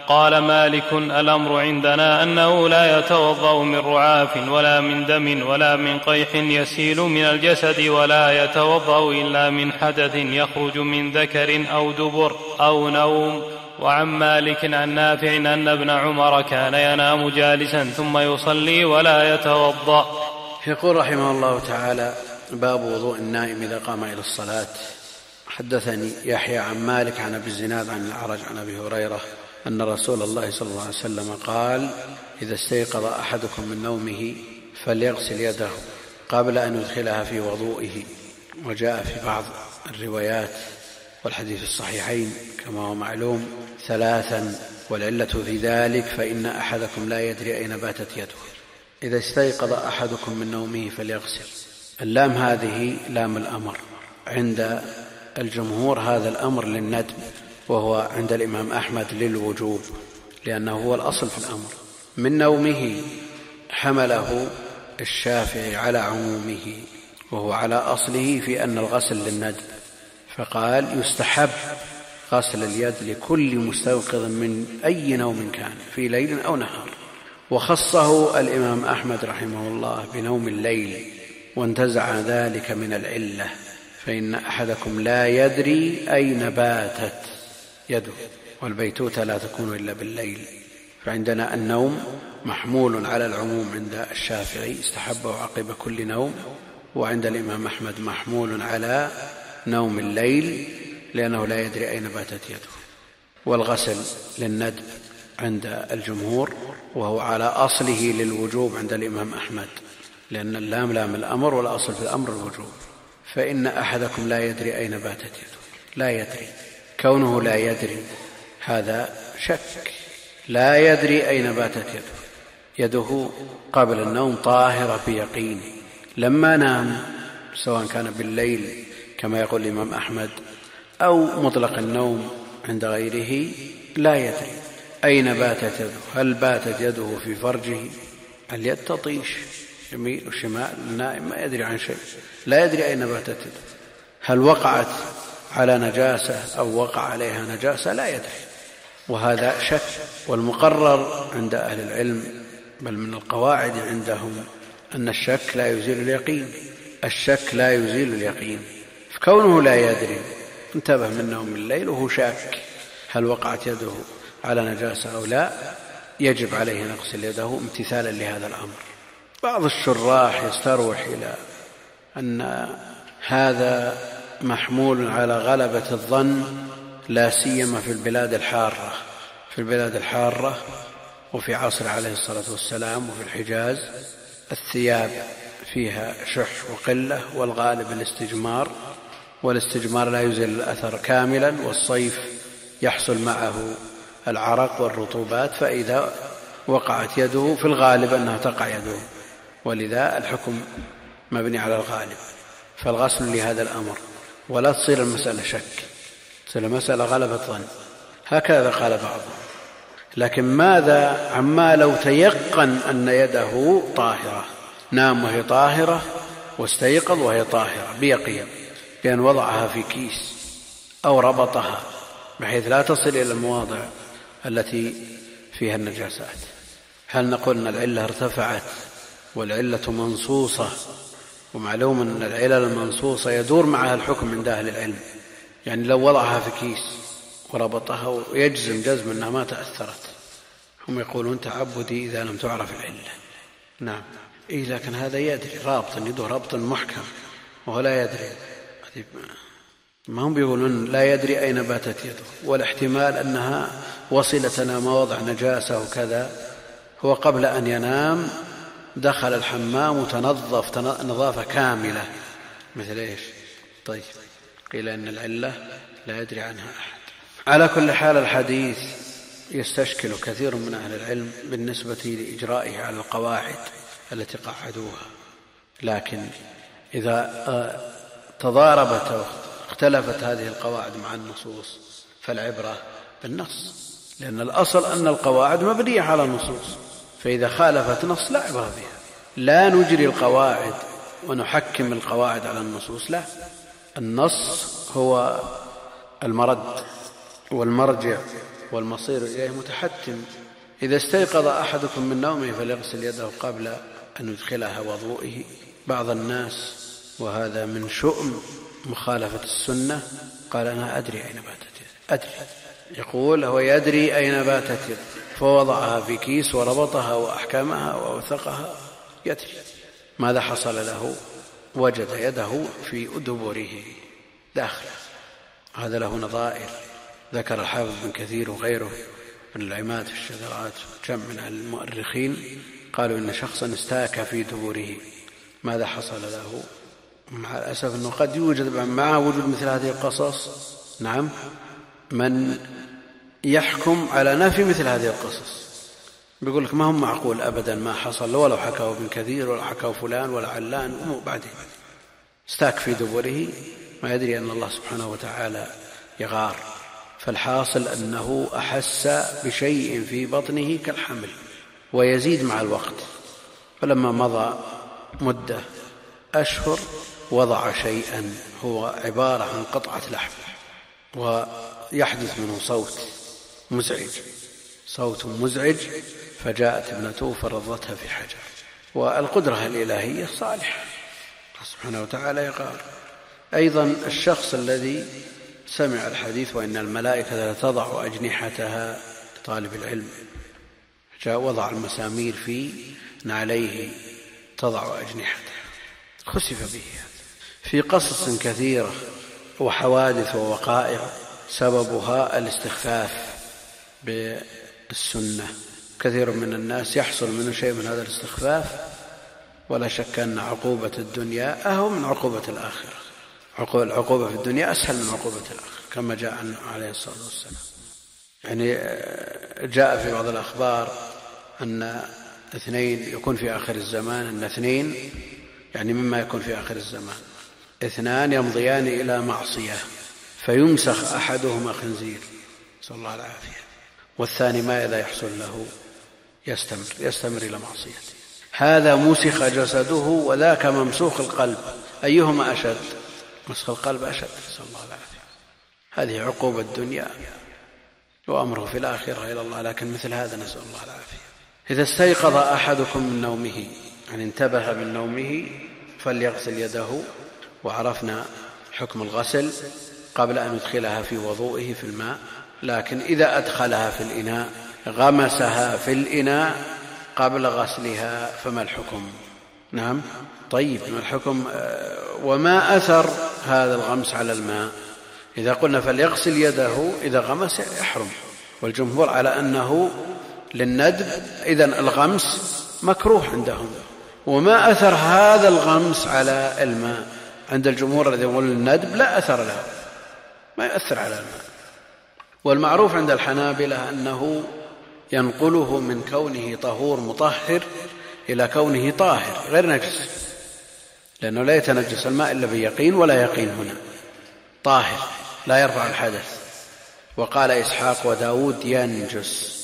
قال مالك: الأمر عندنا أنه لا يتوضأ من رعاف ولا من دم ولا من قيح يسيل من الجسد، ولا يتوضأ إلا من حدث يخرج من ذكر أو دبر أو نوم. وعن مالك عن نافع أن ابن عمر كان ينام جالسا ثم يصلي ولا يتوضأ. يقول رحمه الله تعالى: باب وضوء النائم إذا قام إلى الصلاة. حدثني يحيى عن مالك عن أبي الزناد عن الأعرج عن أبي هريرة أن رسول الله صلى الله عليه وسلم قال: إذا استيقظ أحدكم من نومه فليغسل يده قبل أن يدخلها في وضوئه. وجاء في بعض الروايات والحديث الصحيحين كما هو معلوم 3: والعلة في ذلك فإن أحدكم لا يدري أين باتت يده. إذا استيقظ أحدكم من نومه فليغسل. اللام هذه لام الأمر، عند الجمهور هذا الأمر للندب، وهو عند الإمام أحمد للوجوب، لأنه هو الأصل في الأمر. من نومه حمله الشافعي على عمومه، وهو على أصله في أن الغسل للندب، فقال: يستحب غسل اليد لكل مستيقظ من أي نوم كان في ليل أو نهار. وخصه الإمام أحمد رحمه الله بنوم الليل، وانتزع ذلك من العلة، فإن أحدكم لا يدري أين باتت يده، والبيتوتة لا تكون إلا بالليل. فعندنا النوم محمول على العموم عند الشافعي، استحبه عقب كل نوم، وعند الإمام أحمد محمول على نوم الليل لأنه لا يدري أين باتت يده. والغسل للندب عند الجمهور، وهو على أصله للوجوب عند الإمام أحمد، لأن اللام لام الأمر والأصل في الأمر الوجوب. فإن أحدكم لا يدري أين باتت يده، لا يدري، كونه لا يدري هذا شك، لا يدري أين باتت يده قبل النوم طاهرة بيقين. لما نام سواء كان بالليل كما يقول الإمام أحمد أو مطلق النوم عند غيره لا يدري أين باتت يده. هل باتت يده في فرجه؟ اليد تطيش يمين وشمال، النائم ما يدري عن شيء، لا يدري أين باتت يده. هل وقعت على نجاسة أو وقع عليها نجاسة؟ لا يدري، وهذا شك. والمقرر عند أهل العلم، بل من القواعد عندهم، أن الشك لا يزيل اليقين، الشك لا يزيل اليقين. فكونه لا يدري انتبه من نوم الليل وهو شاك هل وقعت يده على نجاسة أو لا، يجب عليه أن يغسل يده امتثالا لهذا الأمر. بعض الشراح يستروح إلى أن هذا محمول على غلبة الظن، لا سيما في البلاد الحارة، في البلاد الحارة وفي عصر عليه الصلاة والسلام وفي الحجاز الثياب فيها شح وقلة، والغالب الاستجمار، والاستجمار لا يزيل الأثر كاملا، والصيف يحصل معه العرق والرطوبات، فإذا وقعت يده في الغالب أنها تقع يده، ولذا الحكم مبني على الغالب. فالغسل لهذا الأمر، ولا تصير المسألة شك، تصير المسألة غلبة ظن، هكذا قال بعضهم. لكن ماذا عما لو تيقن أن يده طاهرة، نام وهي طاهرة واستيقظ وهي طاهرة بيقين، بأن وضعها في كيس أو ربطها بحيث لا تصل إلى المواضع التي فيها النجاسات، هل نقول أن العلة ارتفعت والعلة منصوصة؟ ومعلوم أن العلل المنصوصة يدور معها الحكم عند أهل العلم، يعني لو وضعها في كيس وربطها ويجزم جزم أنها ما تأثرت، هم يقولون تعبدي إذا لم تعرف العلة. نعم لكن هذا يدري، رابط يده ربط محكم وهو لا يدري، ما هم بيقولون لا يدري أين باتت يده، والاحتمال أنها وصلت إلى مواضع نجاسة وكذا. هو قبل أن ينام دخل الحمام وتنظف نظافة كاملة، مثل إيش؟ طيب قيل أن العلة لا يدري عنها أحد. على كل حال الحديث يستشكل كثير من أهل العلم بالنسبة لإجرائه على القواعد التي قعدوها، لكن إذا تضاربت واختلفت هذه القواعد مع النصوص فالعبرة بالنص، لأن الأصل أن القواعد مبنية على النصوص، فإذا خالفت نص لا عبرة بها. لا نجري القواعد ونحكم القواعد على النصوص، لا، النص هو المرد والمرجع والمصير إليه متحتم. إذا استيقظ أحدكم من نومه فليغسل يده قبل أن يدخلها وضوئه. بعض الناس، وهذا من شؤم مخالفة السنة، قال أنا أدري أين باتت يده، أدري، يقول هو يدري أين باتت يده، فوضعها في كيس وربطها وأحكمها وأوثقها، يدري. ماذا حصل له؟ وجد يده في دبره داخله. هذا له نظائر ذكر الحافظ بن كثير وغيره من العماد في الشذرات، جمع من المؤرخين قالوا إن شخصا استاك في دبره. ماذا حصل له؟ مع الأسف أنه قد يوجد مع وجود مثل هذه القصص من يحكم على نفي مثل هذه القصص، بيقول لك ما هم معقول أبدا ما حصل، ولو حكاه ابن كثير ولا حكاه فلان ولا علان، بعدين استاك في دبره، ما يدري أن الله سبحانه وتعالى يغار. فالحاصل أنه أحس بشيء في بطنه كالحمل ويزيد مع الوقت، فلما مضى مدة أشهر وضع شيئا هو عبارة عن قطعة لحم، ويحدث منه صوت مزعج، فجاءت ابنته فرضتها في حجر. والقدرة الإلهية صالحة، سبحانه وتعالى يقال. أيضا الشخص الذي سمع الحديث وإن الملائكة لتضع أجنحتها طالب العلم، جاء وضع المسامير في نعليه تضع أجنحتها، خسف به. في قصص كثيرة وحوادث ووقائع سببها الاستخفاف بالسنة. كثير من الناس يحصل منه شيء من هذا الاستخفاف، ولا شك أن عقوبة الدنيا أهون من عقوبة الآخرة. العقوبة في الدنيا أسهل من عقوبة الآخرة، كما جاء عنه عليه الصلاة والسلام. يعني جاء في بعض الأخبار أن 2 يكون في آخر الزمان، أن 2 يعني مما يكون في آخر الزمان، 2 يمضيان إلى معصية فيمسخ أحدهما خنزير، نسأل الله العافية، والثاني ماذا يحصل له؟ يستمر إلى معصيته. هذا مسخ جسده وذاك ممسوخ القلب، أيهما أشد؟ مسخ القلب أشد، نسأل الله العافية. هذه عقوبة الدنيا وأمره في الآخرة إلى الله، لكن مثل هذا نسأل الله العافية. إذا استيقظ أحدكم من نومه، يعني انتبه من نومه، فليغسل يده. وعرفنا حكم الغسل قبل أن يدخلها في وضوئه في الماء، لكن إذا أدخلها في الإناء غمسها في الإناء قبل غسلها فما الحكم؟ نعم، طيب، ما الحكم؟ وما أثر هذا الغمس على الماء؟ إذا قلنا فليغسل يده إذا غمس يحرم، والجمهور على أنه للندب، إذن الغمس مكروه عندهم. وما أثر هذا الغمس على الماء؟ عند الجمهور الذي يقول الندب لا أثر له، ما يؤثر على الماء. والمعروف عند الحنابلة أنه ينقله من كونه طهور مطهر إلى كونه طاهر غير نجس، لأنه لا يتنجس الماء إلا بيقين، ولا يقين هنا، طاهر لا يرفع الحدث. وقال إسحاق وداود ينجس،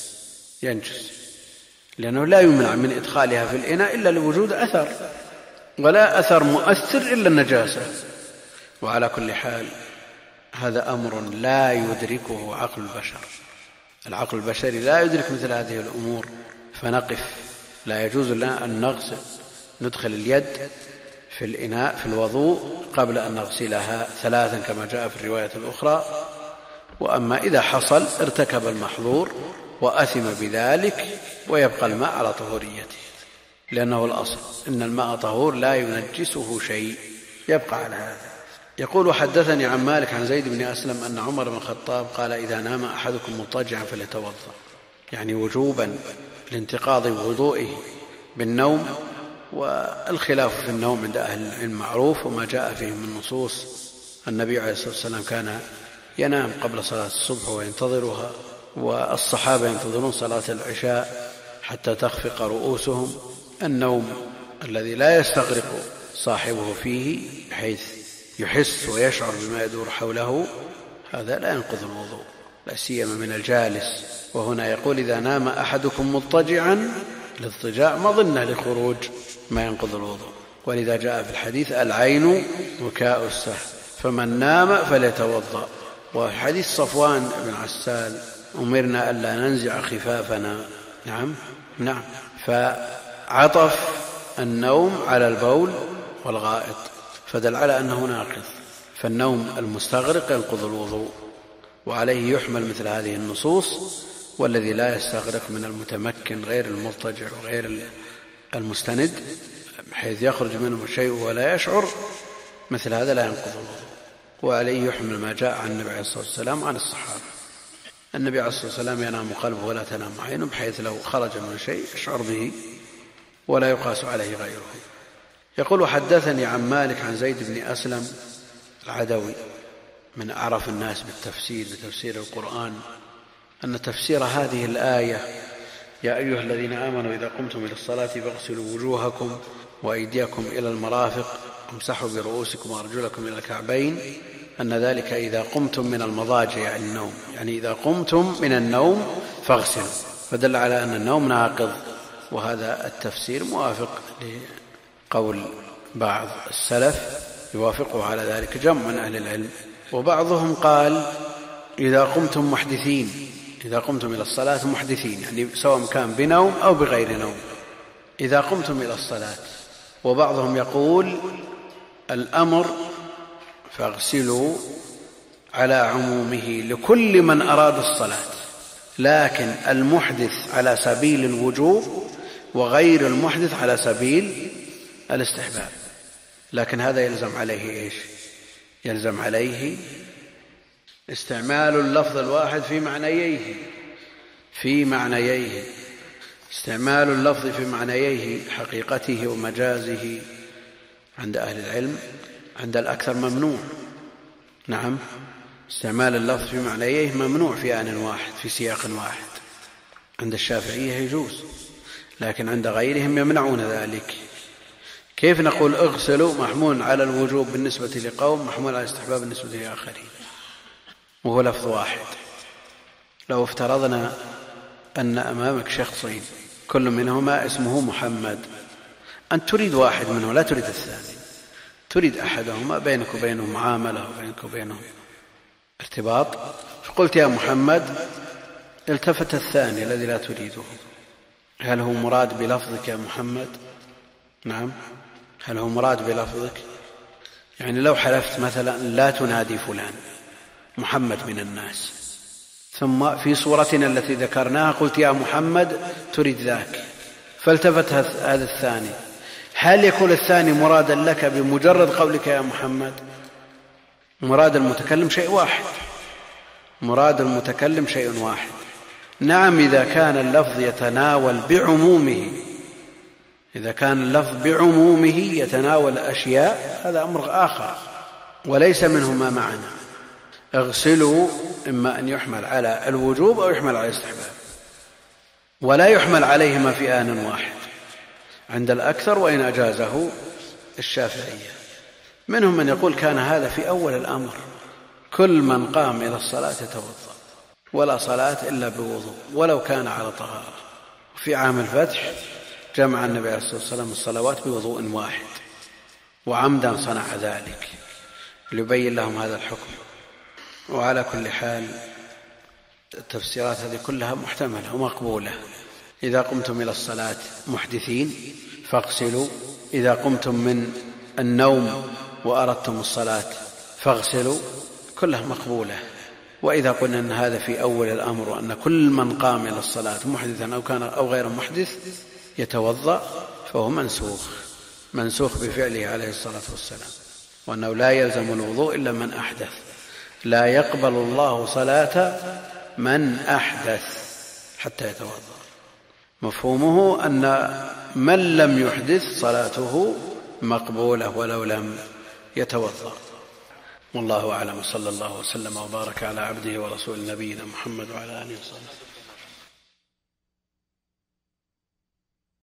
لأنه لا يمنع من إدخالها في الإناء إلا لوجود أثر، ولا أثر مؤثر إلا النجاسة. وعلى كل حال هذا أمر لا يدركه عقل البشر، العقل البشري لا يدرك مثل هذه الأمور، فنقف. لا يجوز لنا أن نغسل، ندخل اليد في الإناء في الوضوء قبل أن نغسلها 3 كما جاء في الرواية الأخرى. وأما إذا حصل ارتكب المحظور وأثم بذلك، ويبقى الماء على طهوريته، لأنه الأصل إن الماء طهور لا ينجسه شيء، يبقى على هذا. يقول حدثني عن مالك عن زيد بن أسلم أن عمر بن الخطاب قال إذا نام أحدكم مضطجعا فليتوضأ، يعني وجوبا لانتقاض وضوئه بالنوم. والخلاف في النوم عند أهل العلم معروف، وما جاء فيه من نصوص. النبي عليه الصلاة والسلام كان ينام قبل صلاة الصبح وينتظرها، والصحابة ينتظرون صلاة العشاء حتى تخفق رؤوسهم. النوم الذي لا يستغرق صاحبه فيه بحيث يحس ويشعر بما يدور حوله، هذا لا ينقض الوضوء، لا سيما من الجالس. وهنا يقول إذا نام أحدكم مضطجعا، الاضطجاع مظنة لخروج ما ينقض الوضوء. ولذا جاء في الحديث العين وكاء السهل، فمن نام فليتوضأ. وفي حديث صفوان بن عسال أمرنا ألا ننزع خفافنا. نعم. فعطف النوم على البول والغائط فدل على أنه ناقض، فالنوم المستغرق ينقض الوضوء، وعليه يحمل مثل هذه النصوص. والذي لا يستغرق من المتمكن غير المضطجع وغير المستند بحيث يخرج منه الشيء ولا يشعر، مثل هذا لا ينقض الوضوء. وعليه يحمل ما جاء عن النبي عليه الصلاة والسلام عن الصحابة. النبي عليه الصلاة والسلام ينام قلبه ولا تنام عينه، بحيث لو خرج من شيء يشعر به ولا يقاس عليه غيره. يقول: حدثني عن مالك عن زيد بن أسلم العدوي من أعرف الناس بتفسير القرآن، أن تفسير هذه الآية: يا أيها الذين آمنوا إذا قمتم إلى الصلاة فاغسلوا وجوهكم وأيديكم إلى المرافق امسحوا برؤوسكم وأرجلكم إلى الكعبين، أن ذلك إذا قمتم من المضاجع يعني النوم، يعني إذا قمتم من النوم فاغسلوا، فدل على أن النوم ناقض. وهذا التفسير موافق لقول بعض السلف، يوافقه على ذلك جمع من أهل العلم. وبعضهم قال: إذا قمتم محدثين، إذا قمتم إلى الصلاة محدثين، يعني سواء كان بنوم أو بغير نوم، إذا قمتم إلى الصلاة. وبعضهم يقول: الأمر فاغسلوا على عمومه لكل من أراد الصلاة، لكن المحدث على سبيل الوجوب وغير المحدث على سبيل الاستحباب. لكن هذا يلزم عليه إيش؟ يلزم عليه استعمال اللفظ الواحد في معنييه استعمال اللفظ في معنييه حقيقته ومجازه عند أهل العلم، عند الأكثر ممنوع. نعم، استعمال اللفظ في معنييه ممنوع في آن واحد في سياق واحد. عند الشافعية يجوز، لكن عند غيرهم يمنعون ذلك. كيف نقول اغسلوا محمول على الوجوب بالنسبة لقوم، محمول على الاستحباب بالنسبة لآخرين، وهو لفظ واحد؟ لو افترضنا أن أمامك شخصين كل منهما اسمه محمد، أنت تريد واحد منه لا تريد الثاني، تريد أحدهما، بينك وبينه معاملة وبينك وبينه ارتباط، فقلت يا محمد، التفت الثاني الذي لا تريده، هل هو مراد بلفظك يا محمد؟ نعم، هل هو مراد بلفظك؟ يعني لو حلفت مثلا لا تنادي فلان محمد من الناس، ثم في صورتنا التي ذكرناها قلت يا محمد تريد ذاك، فالتفت هذا الثاني، هل يكون الثاني مرادا لك بمجرد قولك يا محمد؟ مراد المتكلم شيء واحد، مراد المتكلم شيء واحد. نعم، إذا كان اللفظ يتناول بعمومه، إذا كان اللفظ بعمومه يتناول أشياء، هذا أمر آخر وليس منه ما معنا. اغسلوا إما أن يحمل على الوجوب أو يحمل على الاستحباب، ولا يحمل عليهما في آن واحد عند الأكثر، وإن أجازه الشافعية. منهم من يقول كان هذا في أول الأمر، كل من قام إلى الصلاة يتوضأ، ولا صلاة إلا بوضوء ولو كان على طهارة. في عام الفتح جمع النبي عليه الصلاة والسلام الصلوات بوضوء واحد، وعمدا صنع ذلك ليبين لهم هذا الحكم. وعلى كل حال التفسيرات هذه كلها محتملة ومقبولة. إذا قمتم إلى الصلاة محدثين فاغسلوا، إذا قمتم من النوم وأردتم الصلاة فاغسلوا، كلها مقبولة. وإذا قلنا أن هذا في أول الأمر، وأن كل من قام إلى الصلاة محدثا أو كان أو غير محدث يتوضأ، فهو منسوخ بفعله عليه الصلاة والسلام، وأنه لا يلزم الوضوء إلا من أحدث. لا يقبل الله صلاة من أحدث حتى يتوضأ. مفهومه أن من لم يحدث صلاته مقبولة ولو لم يتوضأ. والله أعلم، صلى الله وسلم وبارك على عبده ورسول نبينا محمد وعلى آله وصحبه.